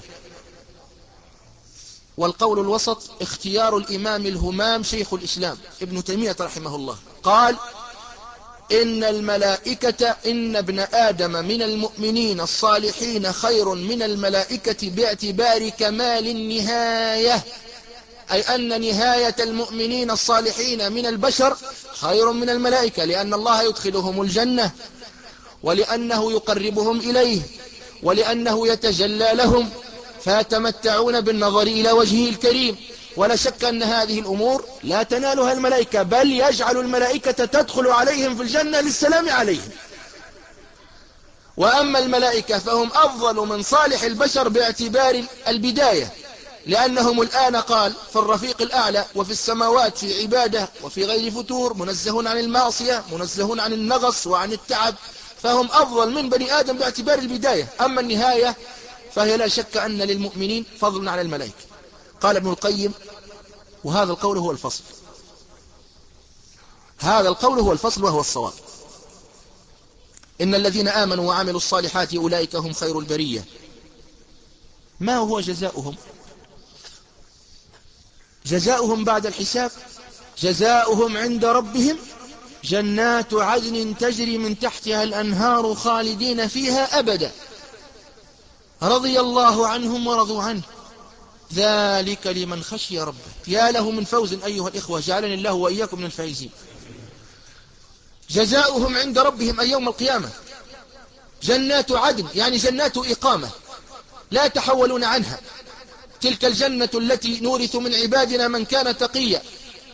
Speaker 1: والقول الوسط اختيار الإمام الهمام شيخ الإسلام ابن تيمية رحمه الله، قال: إن الملائكة إن ابن آدم من المؤمنين الصالحين خير من الملائكة باعتبار كمال النهاية، أي أن نهاية المؤمنين الصالحين من البشر خير من الملائكة، لأن الله يدخلهم الجنة، ولأنه يقربهم إليه، ولأنه يتجلى لهم فيتمتعون بالنظر إلى وجهه الكريم. ولا شك أن هذه الأمور لا تنالها الملائكة، بل يجعل الملائكة تدخل عليهم في الجنة للسلام عليهم. وأما الملائكة فهم أفضل من صالح البشر باعتبار البداية، لأنهم الآن قال في الرفيق الأعلى وفي السماوات في عبادة وفي غير فتور، منزهون عن المعصية، منزهون عن النغص وعن التعب، فهم أفضل من بني آدم باعتبار البداية. أما النهاية فهي لا شك أن للمؤمنين فضل على الملائكة. قال ابن القيم: وهذا القول هو الفصل، هذا القول هو الفصل وهو الصواب. إن الذين آمنوا وعملوا الصالحات أولئك هم خير البرية. ما هو جزاؤهم؟ جزاؤهم بعد الحساب، جزاؤهم عند ربهم جنات عدن تجري من تحتها الأنهار خالدين فيها أبدا، رضي الله عنهم ورضوا عنه، ذلك لمن خشي ربه. يا له من فوز أيها الإخوة، جعلني الله وإياكم من الفائزين. جزاؤهم عند ربهم أي يوم القيامة جنات عدن، يعني جنات إقامة لا يتحولون عنها. تلك الجنة التي نورث من عبادنا من كان تقيا،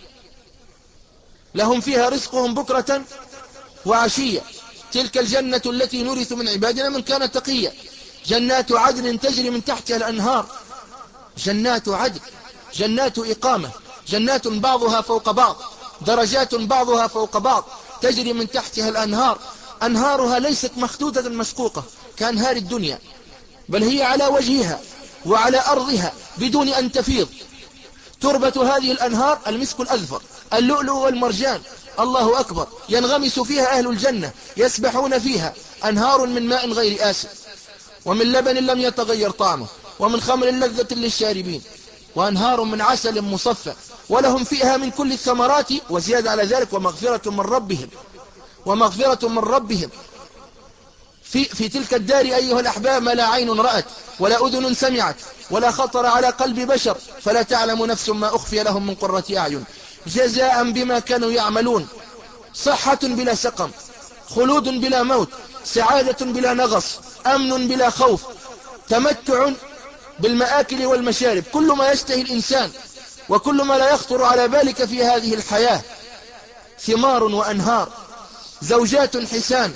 Speaker 1: لهم فيها رزقهم بكرة وعشية. تلك الجنة التي نورث من عبادنا من كان تقيا، جنات عدن تجري من تحتها الأنهار. جنات عدن، جنات إقامة، جنات بعضها فوق بعض، درجات بعضها فوق بعض، تجري من تحتها الأنهار. أنهارها ليست مخدودة مسقوقة كأنهار الدنيا، بل هي على وجهها وعلى أرضها بدون أن تفيض. تربة هذه الأنهار المسك الأذفر، اللؤلؤ والمرجان. الله أكبر. ينغمس فيها أهل الجنة، يسبحون فيها. أنهار من ماء غير آسن، ومن لبن لم يتغير طعمه، ومن خمر لذة للشاربين، وأنهار من عسل مصفى، ولهم فيها من كل الثمرات، وزيادة على ذلك ومغفرة من ربهم، ومغفرة من ربهم. في, في تلك الدار أيها الأحباب ما لا عين رأت ولا أذن سمعت ولا خطر على قلب بشر، فلا تعلم نفس ما أخفي لهم من قرة أعين، جزاء بما كانوا يعملون. صحة بلا سقم، خلود بلا موت، سعادة بلا نغص، أمن بلا خوف، تمتع بالمآكل والمشارب، كل ما يشتهي الإنسان وكل ما لا يخطر على بالك في هذه الحياة، ثمار وأنهار، زوجات حسان،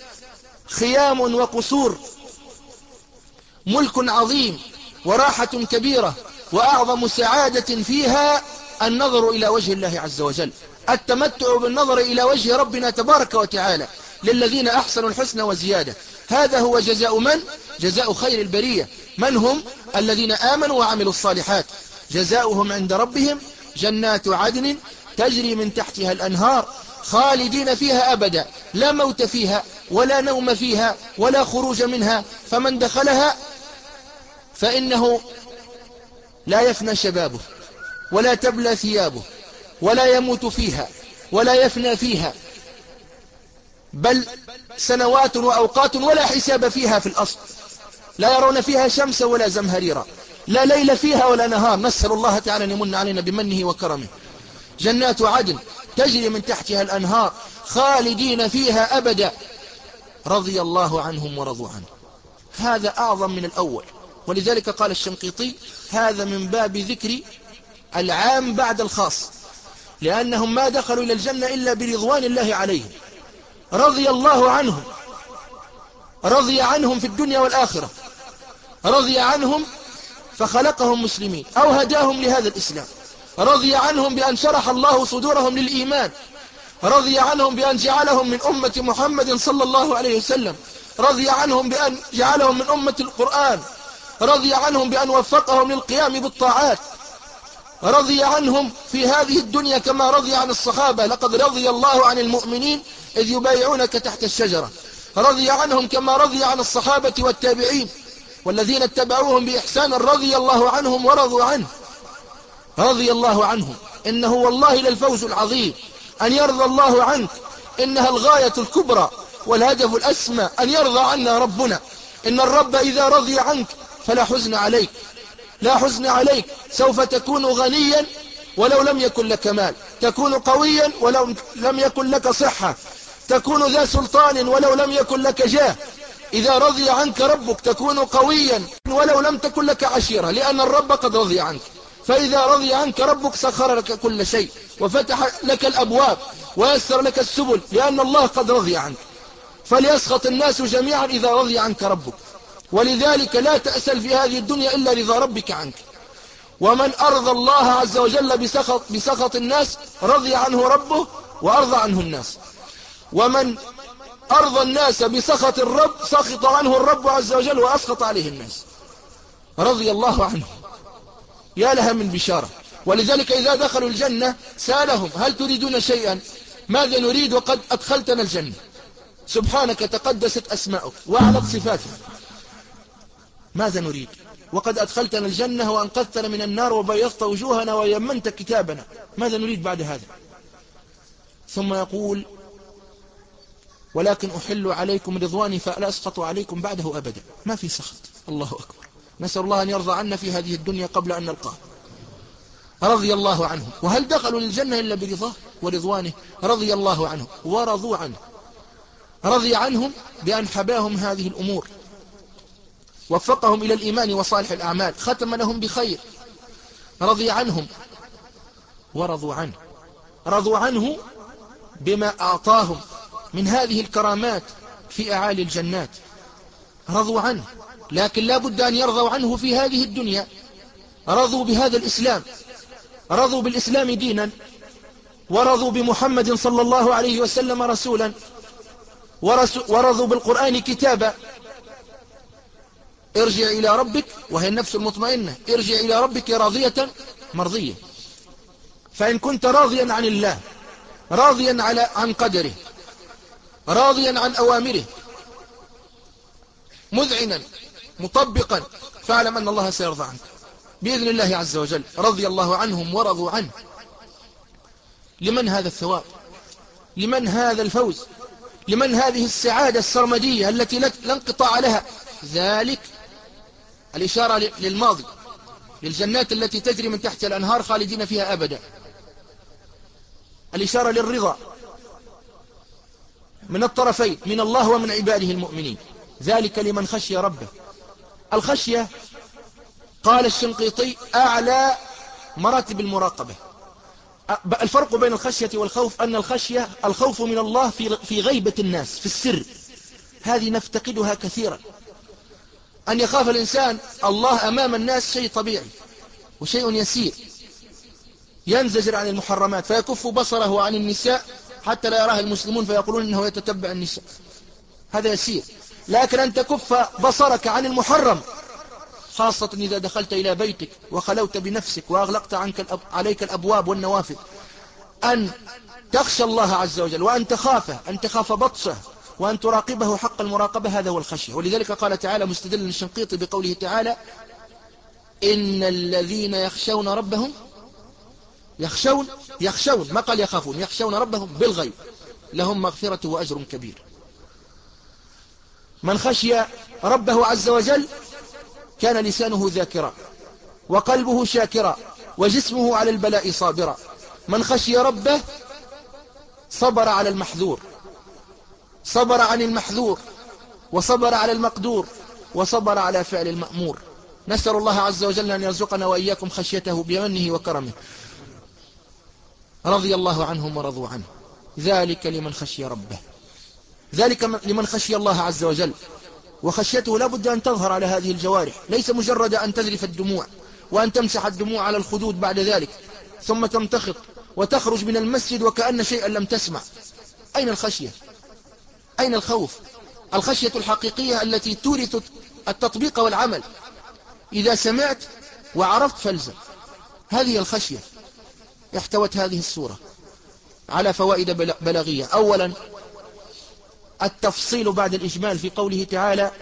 Speaker 1: خيام وقصور، ملك عظيم وراحة كبيرة، وأعظم سعادة فيها النظر إلى وجه الله عز وجل، التمتع بالنظر إلى وجه ربنا تبارك وتعالى، للذين أحسنوا الحسنى وزيادة. هذا هو جزاء من؟ جزاء خير البرية. من هم؟ الذين آمنوا وعملوا الصالحات، جزاؤهم عند ربهم جنات عدن تجري من تحتها الأنهار خالدين فيها أبدا، لا موت فيها ولا نوم فيها ولا خروج منها، فمن دخلها فإنه لا يفنى شبابه ولا تبلى ثيابه ولا يموت فيها ولا يفنى فيها، بل سنوات وأوقات ولا حساب فيها في الأصل، لا يرون فيها شمس ولا زمهريرا، لا ليل فيها ولا نهار، نسأل الله تعالى أن يمن علينا بمنه وكرمه. جنات عدن تجري من تحتها الأنهار خالدين فيها أبدا، رضي الله عنهم ورضوا عنه. هذا أعظم من الأول، ولذلك قال الشنقيطي هذا من باب ذكر العام بعد الخاص، لأنهم ما دخلوا إلى الجنة إلا برضوان الله عليهم، رضي الله عنهم، رضي عنهم في الدنيا والآخرة، رضي عنهم فخلقهم مسلمين أو هداهم لهذا الإسلام، رضي عنهم بأن شرح الله صدورهم للإيمان، رضي عنهم بأن جعلهم من أمة محمد صلى الله عليه وسلم، رضي عنهم بأن جعلهم من أمة القرآن، رضي عنهم بأن وفقهم للقيام بالطاعات، رضي عنهم في هذه الدنيا كما رضي عن الصحابة، لقد رضي الله عن المؤمنين إذ يبايعونك تحت الشجرة، رضي عنهم كما رضي عن الصحابة والتابعين والذين اتبعوهم بإحسان، رضي الله عنهم ورضوا عنه، رضي الله عنهم. إنه والله للفوز العظيم أن يرضى الله عنك، إنها الغاية الكبرى والهدف الأسمى أن يرضى عنا ربنا. إن الرب إذا رضي عنك فلا حزن عليك، لا حزن عليك، سوف تكون غنيا ولو لم يكن لك مال، تكون قويا ولو لم يكن لك صحة، تكون ذا سلطان ولو لم يكن لك جاه. إذا رضي عنك ربك تكون قويا ولو لم تكن لك عشيرة، لأن الرب قد رضي عنك. فإذا رضي عنك ربك سخر لك كل شيء وفتح لك الأبواب ويسر لك السبل، لأن الله قد رضي عنك. فليسخط الناس جميعا إذا رضي عنك ربك، ولذلك لا تأسل في هذه الدنيا إلا رضا ربك عنك. ومن أرضى الله عز وجل بسخط, بسخط الناس رضي عنه ربه وأرضى عنه الناس، ومن أرضى الناس بسخط الرب سخط عنه الرب عز وجل وأسخط عليه الناس، رضي الله عنه. يا لها من بشارة. ولذلك إذا دخلوا الجنة سألهم هل تريدون شيئا؟ ماذا نريد وقد أدخلتنا الجنة؟ سبحانك تقدست أسماؤك وعلت صفاتك، ماذا نريد وقد أدخلتنا الجنة وأنقذتنا من النار وبيضت وجوهنا ويمنت كتابنا، ماذا نريد بعد هذا؟ ثم يقول ولكن أحل عليكم رضواني فلا أسخط عليكم بعده أبدا، ما في سخط. الله أكبر. نسأل الله أن يرضى عنا في هذه الدنيا قبل أن نلقاه. رضي الله عنه. وهل دخلوا للجنة إلا برضاه ورضوانه؟ رضي الله عنه ورضوا عنه. رضي عنهم بأن حباهم هذه الأمور، وفقهم إلى الإيمان وصالح الأعمال، ختم لهم بخير. رضي عنهم ورضوا عنه. رضوا عنه بما أعطاهم من هذه الكرامات في أعالي الجنات، رضوا عنه. لكن لا بد أن يرضوا عنه في هذه الدنيا. رضوا بهذا الإسلام، رضوا بالإسلام دينا، ورضوا بمحمد صلى الله عليه وسلم رسولا، ورضوا بالقرآن كتابا. ارجع إلى ربك، وهي النفس المطمئنة، ارجع إلى ربك راضية مرضية. فإن كنت راضيا عن الله، راضيا على عن قدره، راضيا عن أوامره، مذعنا مطبقا، فاعلم أن الله سيرضى عنك بإذن الله عز وجل. رضي الله عنهم ورضوا عنه. لمن هذا الثواب؟ لمن هذا الفوز؟ لمن هذه السعادة السرمدية التي لا انقطاع لها؟ ذلك الإشارة للماضي، للجنات التي تجري من تحت الأنهار خالدين فيها أبدا. الإشارة للرضا، من الطرفين، من الله ومن عباده المؤمنين. ذلك لمن خشي ربه. الخشية قال الشنقيطي أعلى مراتب المراقبة. الفرق بين الخشية والخوف أن الخشية الخوف من الله في في غيبة الناس في السر، هذه نفتقدها كثيرا. أن يخاف الإنسان الله أمام الناس شيء طبيعي وشيء يسير، ينزجر عن المحرمات فيكف بصره عن النساء حتى لا يراها المسلمون فيقولون إنه يتتبع النساء، هذا يسير. لكن أن تكف بصرك عن المحرم، خاصة إذا دخلت إلى بيتك وخلوت بنفسك وأغلقت عنك الأب... عليك الأبواب والنوافذ، أن تخشى الله عز وجل وأن تخافه، أن تخاف بطشه وأن تراقبه حق المراقبة، هذا هو الخشية. ولذلك قال تعالى مستدلا الشنقيطي بقوله تعالى: إن الذين يخشون ربهم يخشون يخشون ما قال يخافون، يخشون ربهم بالغيب لهم مغفرة وأجر كبير. من خشي ربه عز وجل كان لسانه ذاكرا وقلبه شاكرا وجسمه على البلاء صابرا. من خشي ربه صبر على المحذور، صبر عن المحذور، وصبر على المقدور، وصبر على فعل المأمور. نسأل الله عز وجل أن يرزقنا وإياكم خشيته بمنه وكرمه. رضي الله عنهم ورضوا عنه. ذلك لمن خشي ربه، ذلك لمن خشي الله عز وجل. وخشيته لا بد أن تظهر على هذه الجوارح، ليس مجرد أن تذرف الدموع وأن تمسح الدموع على الخدود بعد ذلك ثم تمتخط وتخرج من المسجد وكأن شيئا لم تسمع. أين الخشية؟ أين الخوف؟ الخشية الحقيقية التي تورث التطبيق والعمل. إذا سمعت وعرفت فالزم، هذه الخشية. احتوت هذه السورة على فوائد بلاغية. أولا التفصيل بعد الإجمال في قوله تعالى: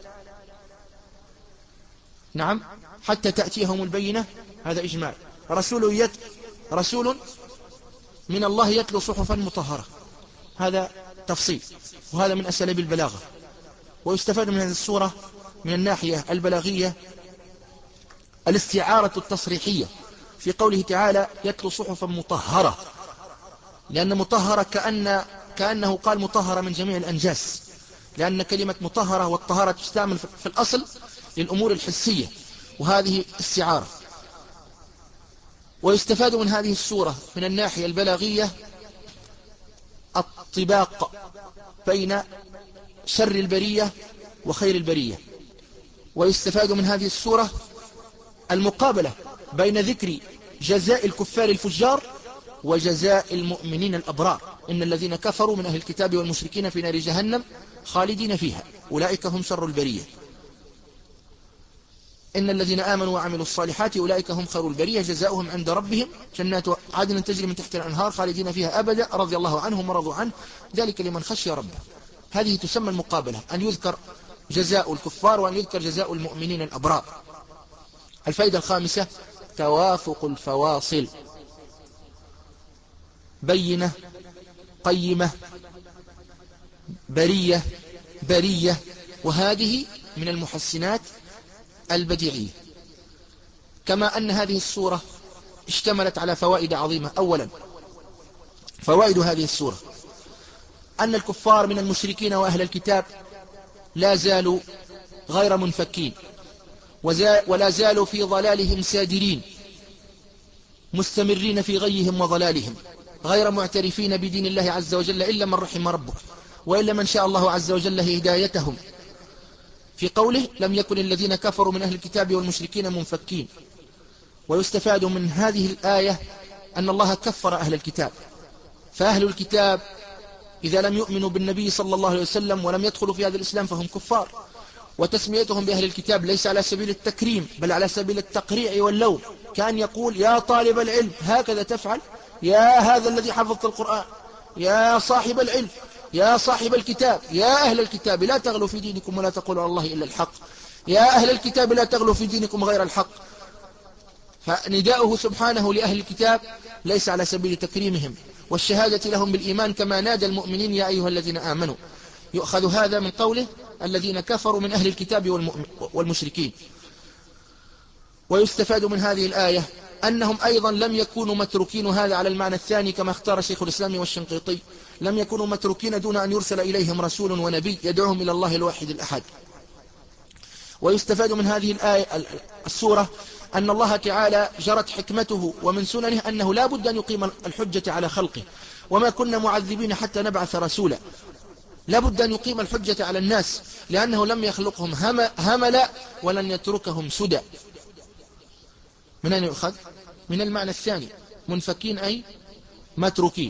Speaker 1: نعم حتى تأتيهم البينة، هذا إجمال. رسول, يت... رسول من الله يتلو صحفا مطهرة، هذا تفصيل، وهذا من أساليب البلاغة. ويستفاد من هذه السورة من الناحية البلاغية الاستعارة التصريحية في قوله تعالى يتلو صحفا مطهرة، لأن مطهرة كأن كأنه قال مطهرة من جميع الأنجاس، لأن كلمة مطهرة والطهارة تستعمل في الأصل للأمور الحسية، وهذه استعارة. ويستفاد من هذه السورة من الناحية البلاغية الطباق بين شر البرية وخير البرية. ويستفاد من هذه السورة المقابلة بين ذكر جزاء الكفار الفجار وجزاء المؤمنين الأبرار. إن الذين كفروا من أهل الكتاب والمشركين في نار جهنم خالدين فيها أولئك هم شر البرية. إن الذين آمنوا وعملوا الصالحات أولئك هم خير البرية جزاؤهم عند ربهم جنات عدن تجري من تحت الأنهار خالدين فيها أبدا رضي الله عنهم ورضوا عنه ذلك لمن خشي ربه. هذه تسمى المقابلة، أن يذكر جزاء الكفار وأن يذكر جزاء المؤمنين الأبرار. الفائدة الخامسة توافق الفواصل، بينة قيمة برية برية، وهذه من المحسنات البديعية. كما أن هذه السورة اشتملت على فوائد عظيمة. أولا فوائد هذه السورة أن الكفار من المشركين وأهل الكتاب لا زالوا غير منفكين، ولا زالوا في ضلالهم سادرين مستمرين في غيهم وضلالهم، غير معترفين بدين الله عز وجل إلا من رحم ربك، وإلا من شاء الله عز وجل هدايتهم. في قوله لم يكن الذين كفروا من أهل الكتاب والمشركين منفكين. ويستفاد من هذه الآية أن الله كفر أهل الكتاب، فأهل الكتاب إذا لم يؤمنوا بالنبي صلى الله عليه وسلم ولم يدخلوا في هذا الإسلام فهم كفار. وتسميتهم بأهل الكتاب ليس على سبيل التكريم بل على سبيل التقريع واللوم، كان يقول يا طالب العلم هكذا تفعل، يا هذا الذي حفظت القرآن، يا صاحب العلم، يا صاحب الكتاب، يا أهل الكتاب لا تغلوا في دينكم ولا تقولوا على الله إلا الحق، يا أهل الكتاب لا تغلوا في دينكم غير الحق. فنداؤه سبحانه لأهل الكتاب ليس على سبيل تكريمهم والشهادة لهم بالإيمان كما نادى المؤمنين يا أيها الذين آمنوا. يؤخذ هذا من قوله الذين كفروا من أهل الكتاب والمشركين. ويستفاد من هذه الآية أنهم أيضا لم يكونوا متروكين، هذا على المعنى الثاني كما اختار شيخ الإسلام والشنقيطي، لم يكونوا متروكين دون أن يرسل إليهم رسول ونبي يدعوهم إلى الله الواحد الأحد. ويستفاد من هذه الآية السورة أن الله تعالى جرت حكمته ومن سننه أنه لا بد أن يقيم الحجة على خلقه، وما كنا معذبين حتى نبعث رسولا، لا بد أن يقيم الحجة على الناس، لأنه لم يخلقهم هملا ولن يتركهم سدى. من أين يؤخذ؟ من المعنى الثاني، منفكين أي متروكين.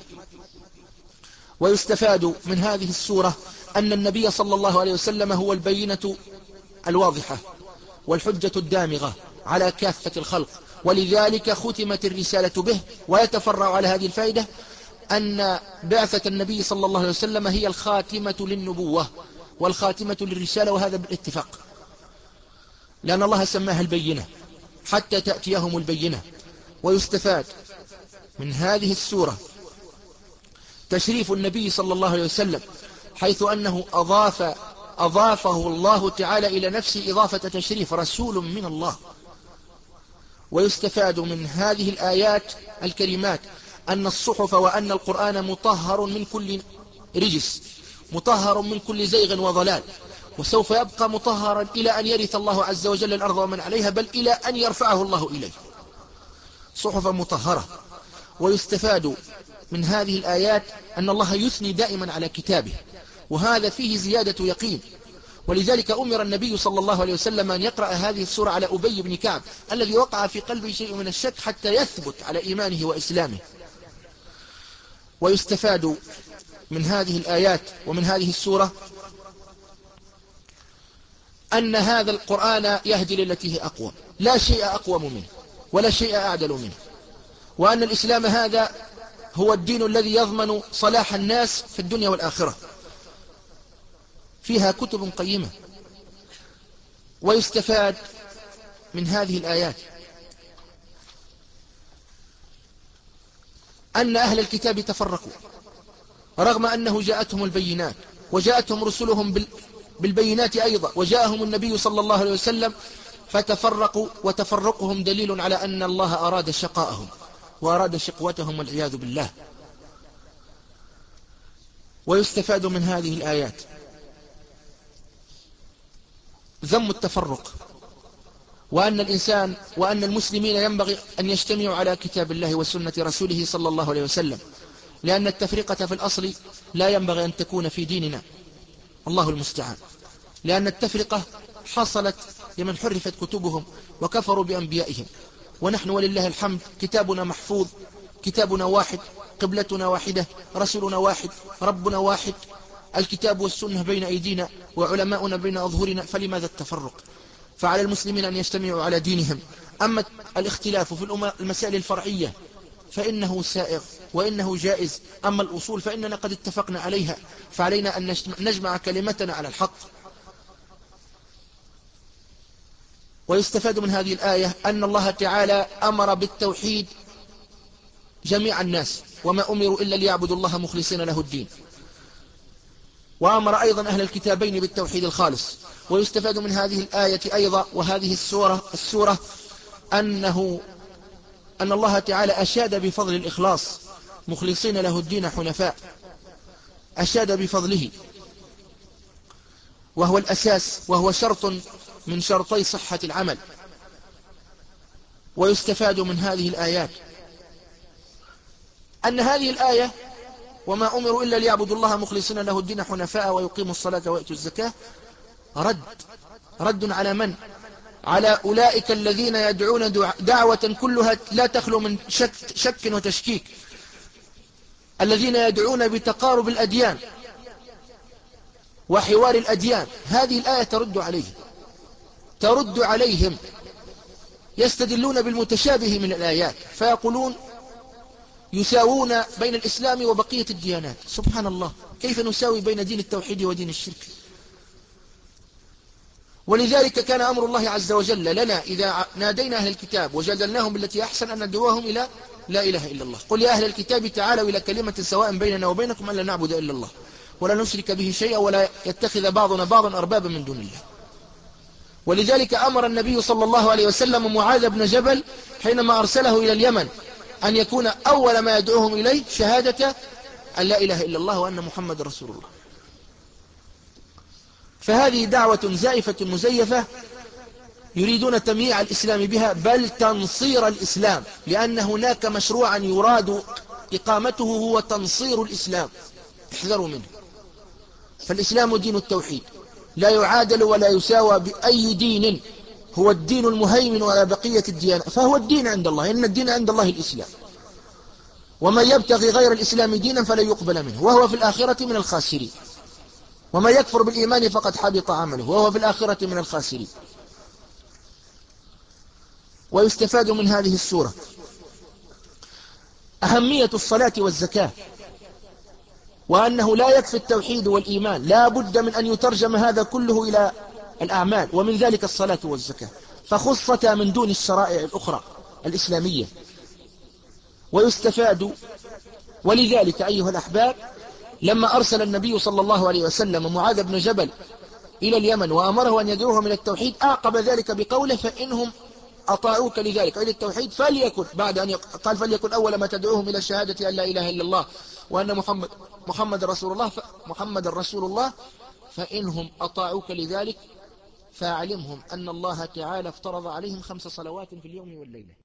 Speaker 1: ويستفاد من هذه السورة أن النبي صلى الله عليه وسلم هو البينة الواضحة والحجة الدامغة على كافة الخلق، ولذلك ختمت الرسالة به. ويتفرع على هذه الفائدة أن بعثة النبي صلى الله عليه وسلم هي الخاتمة للنبوة والخاتمة للرسالة، وهذا بالاتفاق، لأن الله سماها البينة حتى تأتيهم البينة. ويستفاد من هذه السورة تشريف النبي صلى الله عليه وسلم، حيث أنه أضاف أضافه الله تعالى إلى نفسه إضافة تشريف، رسول من الله. ويستفاد من هذه الآيات الكريمات أن الصحف وأن القرآن مطهر من كل رجس، مطهر من كل زيغ وضلال، وسوف يبقى مطهرا إلى أن يرث الله عز وجل الأرض ومن عليها، بل إلى أن يرفعه الله إليه، صحفا مطهرة. ويستفاد من هذه الآيات أن الله يثني دائما على كتابه، وهذا فيه زيادة يقين. ولذلك أمر النبي صلى الله عليه وسلم أن يقرأ هذه السورة على أبي بن كعب الذي وقع في قلبه شيء من الشك حتى يثبت على إيمانه وإسلامه. ويستفاد من هذه الآيات ومن هذه السورة أن هذا القرآن يهدي للتي هي أقوى، لا شيء أقوم منه ولا شيء أعدل منه، وأن الإسلام هذا هو الدين الذي يضمن صلاح الناس في الدنيا والآخرة، فيها كتب قيمة. ويستفاد من هذه الآيات أن أهل الكتاب تفرقوا رغم أنه جاءتهم البينات، وجاءتهم رسلهم بالبينات أيضا، وجاءهم النبي صلى الله عليه وسلم، فتفرقوا، وتفرقهم دليل على أن الله أراد شقاءهم وأراد شقوتهم والعياذ بالله. ويستفاد من هذه الآيات ذم التفرق، وأن الإنسان وأن المسلمين ينبغي أن يجتمعوا على كتاب الله وسنة رسوله صلى الله عليه وسلم، لأن التفرقة في الأصل لا ينبغي أن تكون في ديننا، الله المستعان، لأن التفرقة حصلت لمن حرفت كتبهم وكفروا بأنبيائهم، ونحن ولله الحمد كتابنا محفوظ، كتابنا واحد، قبلتنا واحدة، رسولنا واحد، ربنا واحد، الكتاب والسنة بين أيدينا وعلماؤنا بين أظهرنا، فلماذا التفرق؟ فعلى المسلمين أن يجتمعوا على دينهم. أما الاختلاف في المسائل الفرعية فإنه سائغ وإنه جائز، أما الأصول فإننا قد اتفقنا عليها، فعلينا أن نجمع كلمتنا على الحق. ويستفاد من هذه الآية أن الله تعالى أمر بالتوحيد جميع الناس، وما أمروا إلا ليعبدوا الله مخلصين له الدين، وأمر أيضا أهل الكتابين بالتوحيد الخالص. ويستفاد من هذه الآية أيضا وهذه السورة, السورة أنه أن الله تعالى أشاد بفضل الإخلاص، مخلصين له الدين حنفاء، أشاد بفضله، وهو الأساس، وهو شرط من شرطي صحة العمل. ويستفاد من هذه الآيات أن هذه الآية وما أمروا إلا ليعبدوا الله مخلصين له الدين حنفاء ويقيموا الصلاة ويؤتوا الزكاة رد رد على من؟ على أولئك الذين يدعون دعوة كلها لا تخلو من شك, شك وتشكيك، الذين يدعون بتقارب الأديان وحوار الأديان. هذه الآية ترد عليهم ترد عليهم يستدلون بالمتشابه من الآيات، فيقولون يساوون بين الإسلام وبقية الديانات. سبحان الله، كيف نساوي بين دين التوحيد ودين الشرك؟ ولذلك كان أمر الله عز وجل لنا إذا نادينا أهل الكتاب وجادلناهم بالتي أحسن أن ندعوهم إلى لا إله إلا الله. قل يا أهل الكتاب تعالوا إلى كلمة سواء بيننا وبينكم ألا نعبد إلا الله ولا نشرك به شيئا ولا يتخذ بعضنا بعضا أربابا من دون الله. ولذلك أمر النبي صلى الله عليه وسلم معاذ بن جبل حينما أرسله إلى اليمن أن يكون أول ما يدعوهم إليه شهادة أن لا إله إلا الله وأن محمد رسول الله. فهذه دعوة زائفة مزيفة يريدون تمييع الإسلام بها، بل تنصير الإسلام، لأن هناك مشروعا يراد إقامته هو تنصير الإسلام، احذروا منه. فالإسلام دين التوحيد، لا يعادل ولا يساوى بأي دين، هو الدين المهيمن على بقية الديانات، فهو الدين عند الله، إن الدين عند الله الإسلام، ومن يبتغي غير الإسلام دينا فلن يقبل منه وهو في الآخرة من الخاسرين، ومن يكفر بالإيمان فقد حبط عمله وهو في الآخرة من الخاسرين. ويستفاد من هذه السورة أهمية الصلاة والزكاة، وأنه لا يكفي التوحيد والإيمان، لا بد من أن يترجم هذا كله إلى الأعمال، ومن ذلك الصلاة والزكاة، فخصتا من دون الشرائع الأخرى الإسلامية. ويستفاد، ولذلك أيها الأحباب لما أرسل النبي صلى الله عليه وسلم معاذ بن جبل إلى اليمن وأمره أن يدعوهم إلى التوحيد، أعقب ذلك بقوله فإنهم أطاعوك لذلك إلى التوحيد فليكن، بعد أن قال فليكن أول ما تدعوهم إلى الشهادة أن لا إله إلا الله وأن محمد محمد رسول الله محمد رسول الله فإنهم أطاعوك لذلك فاعلمهم أن الله تعالى افترض عليهم خمس صلوات في اليوم والليلة.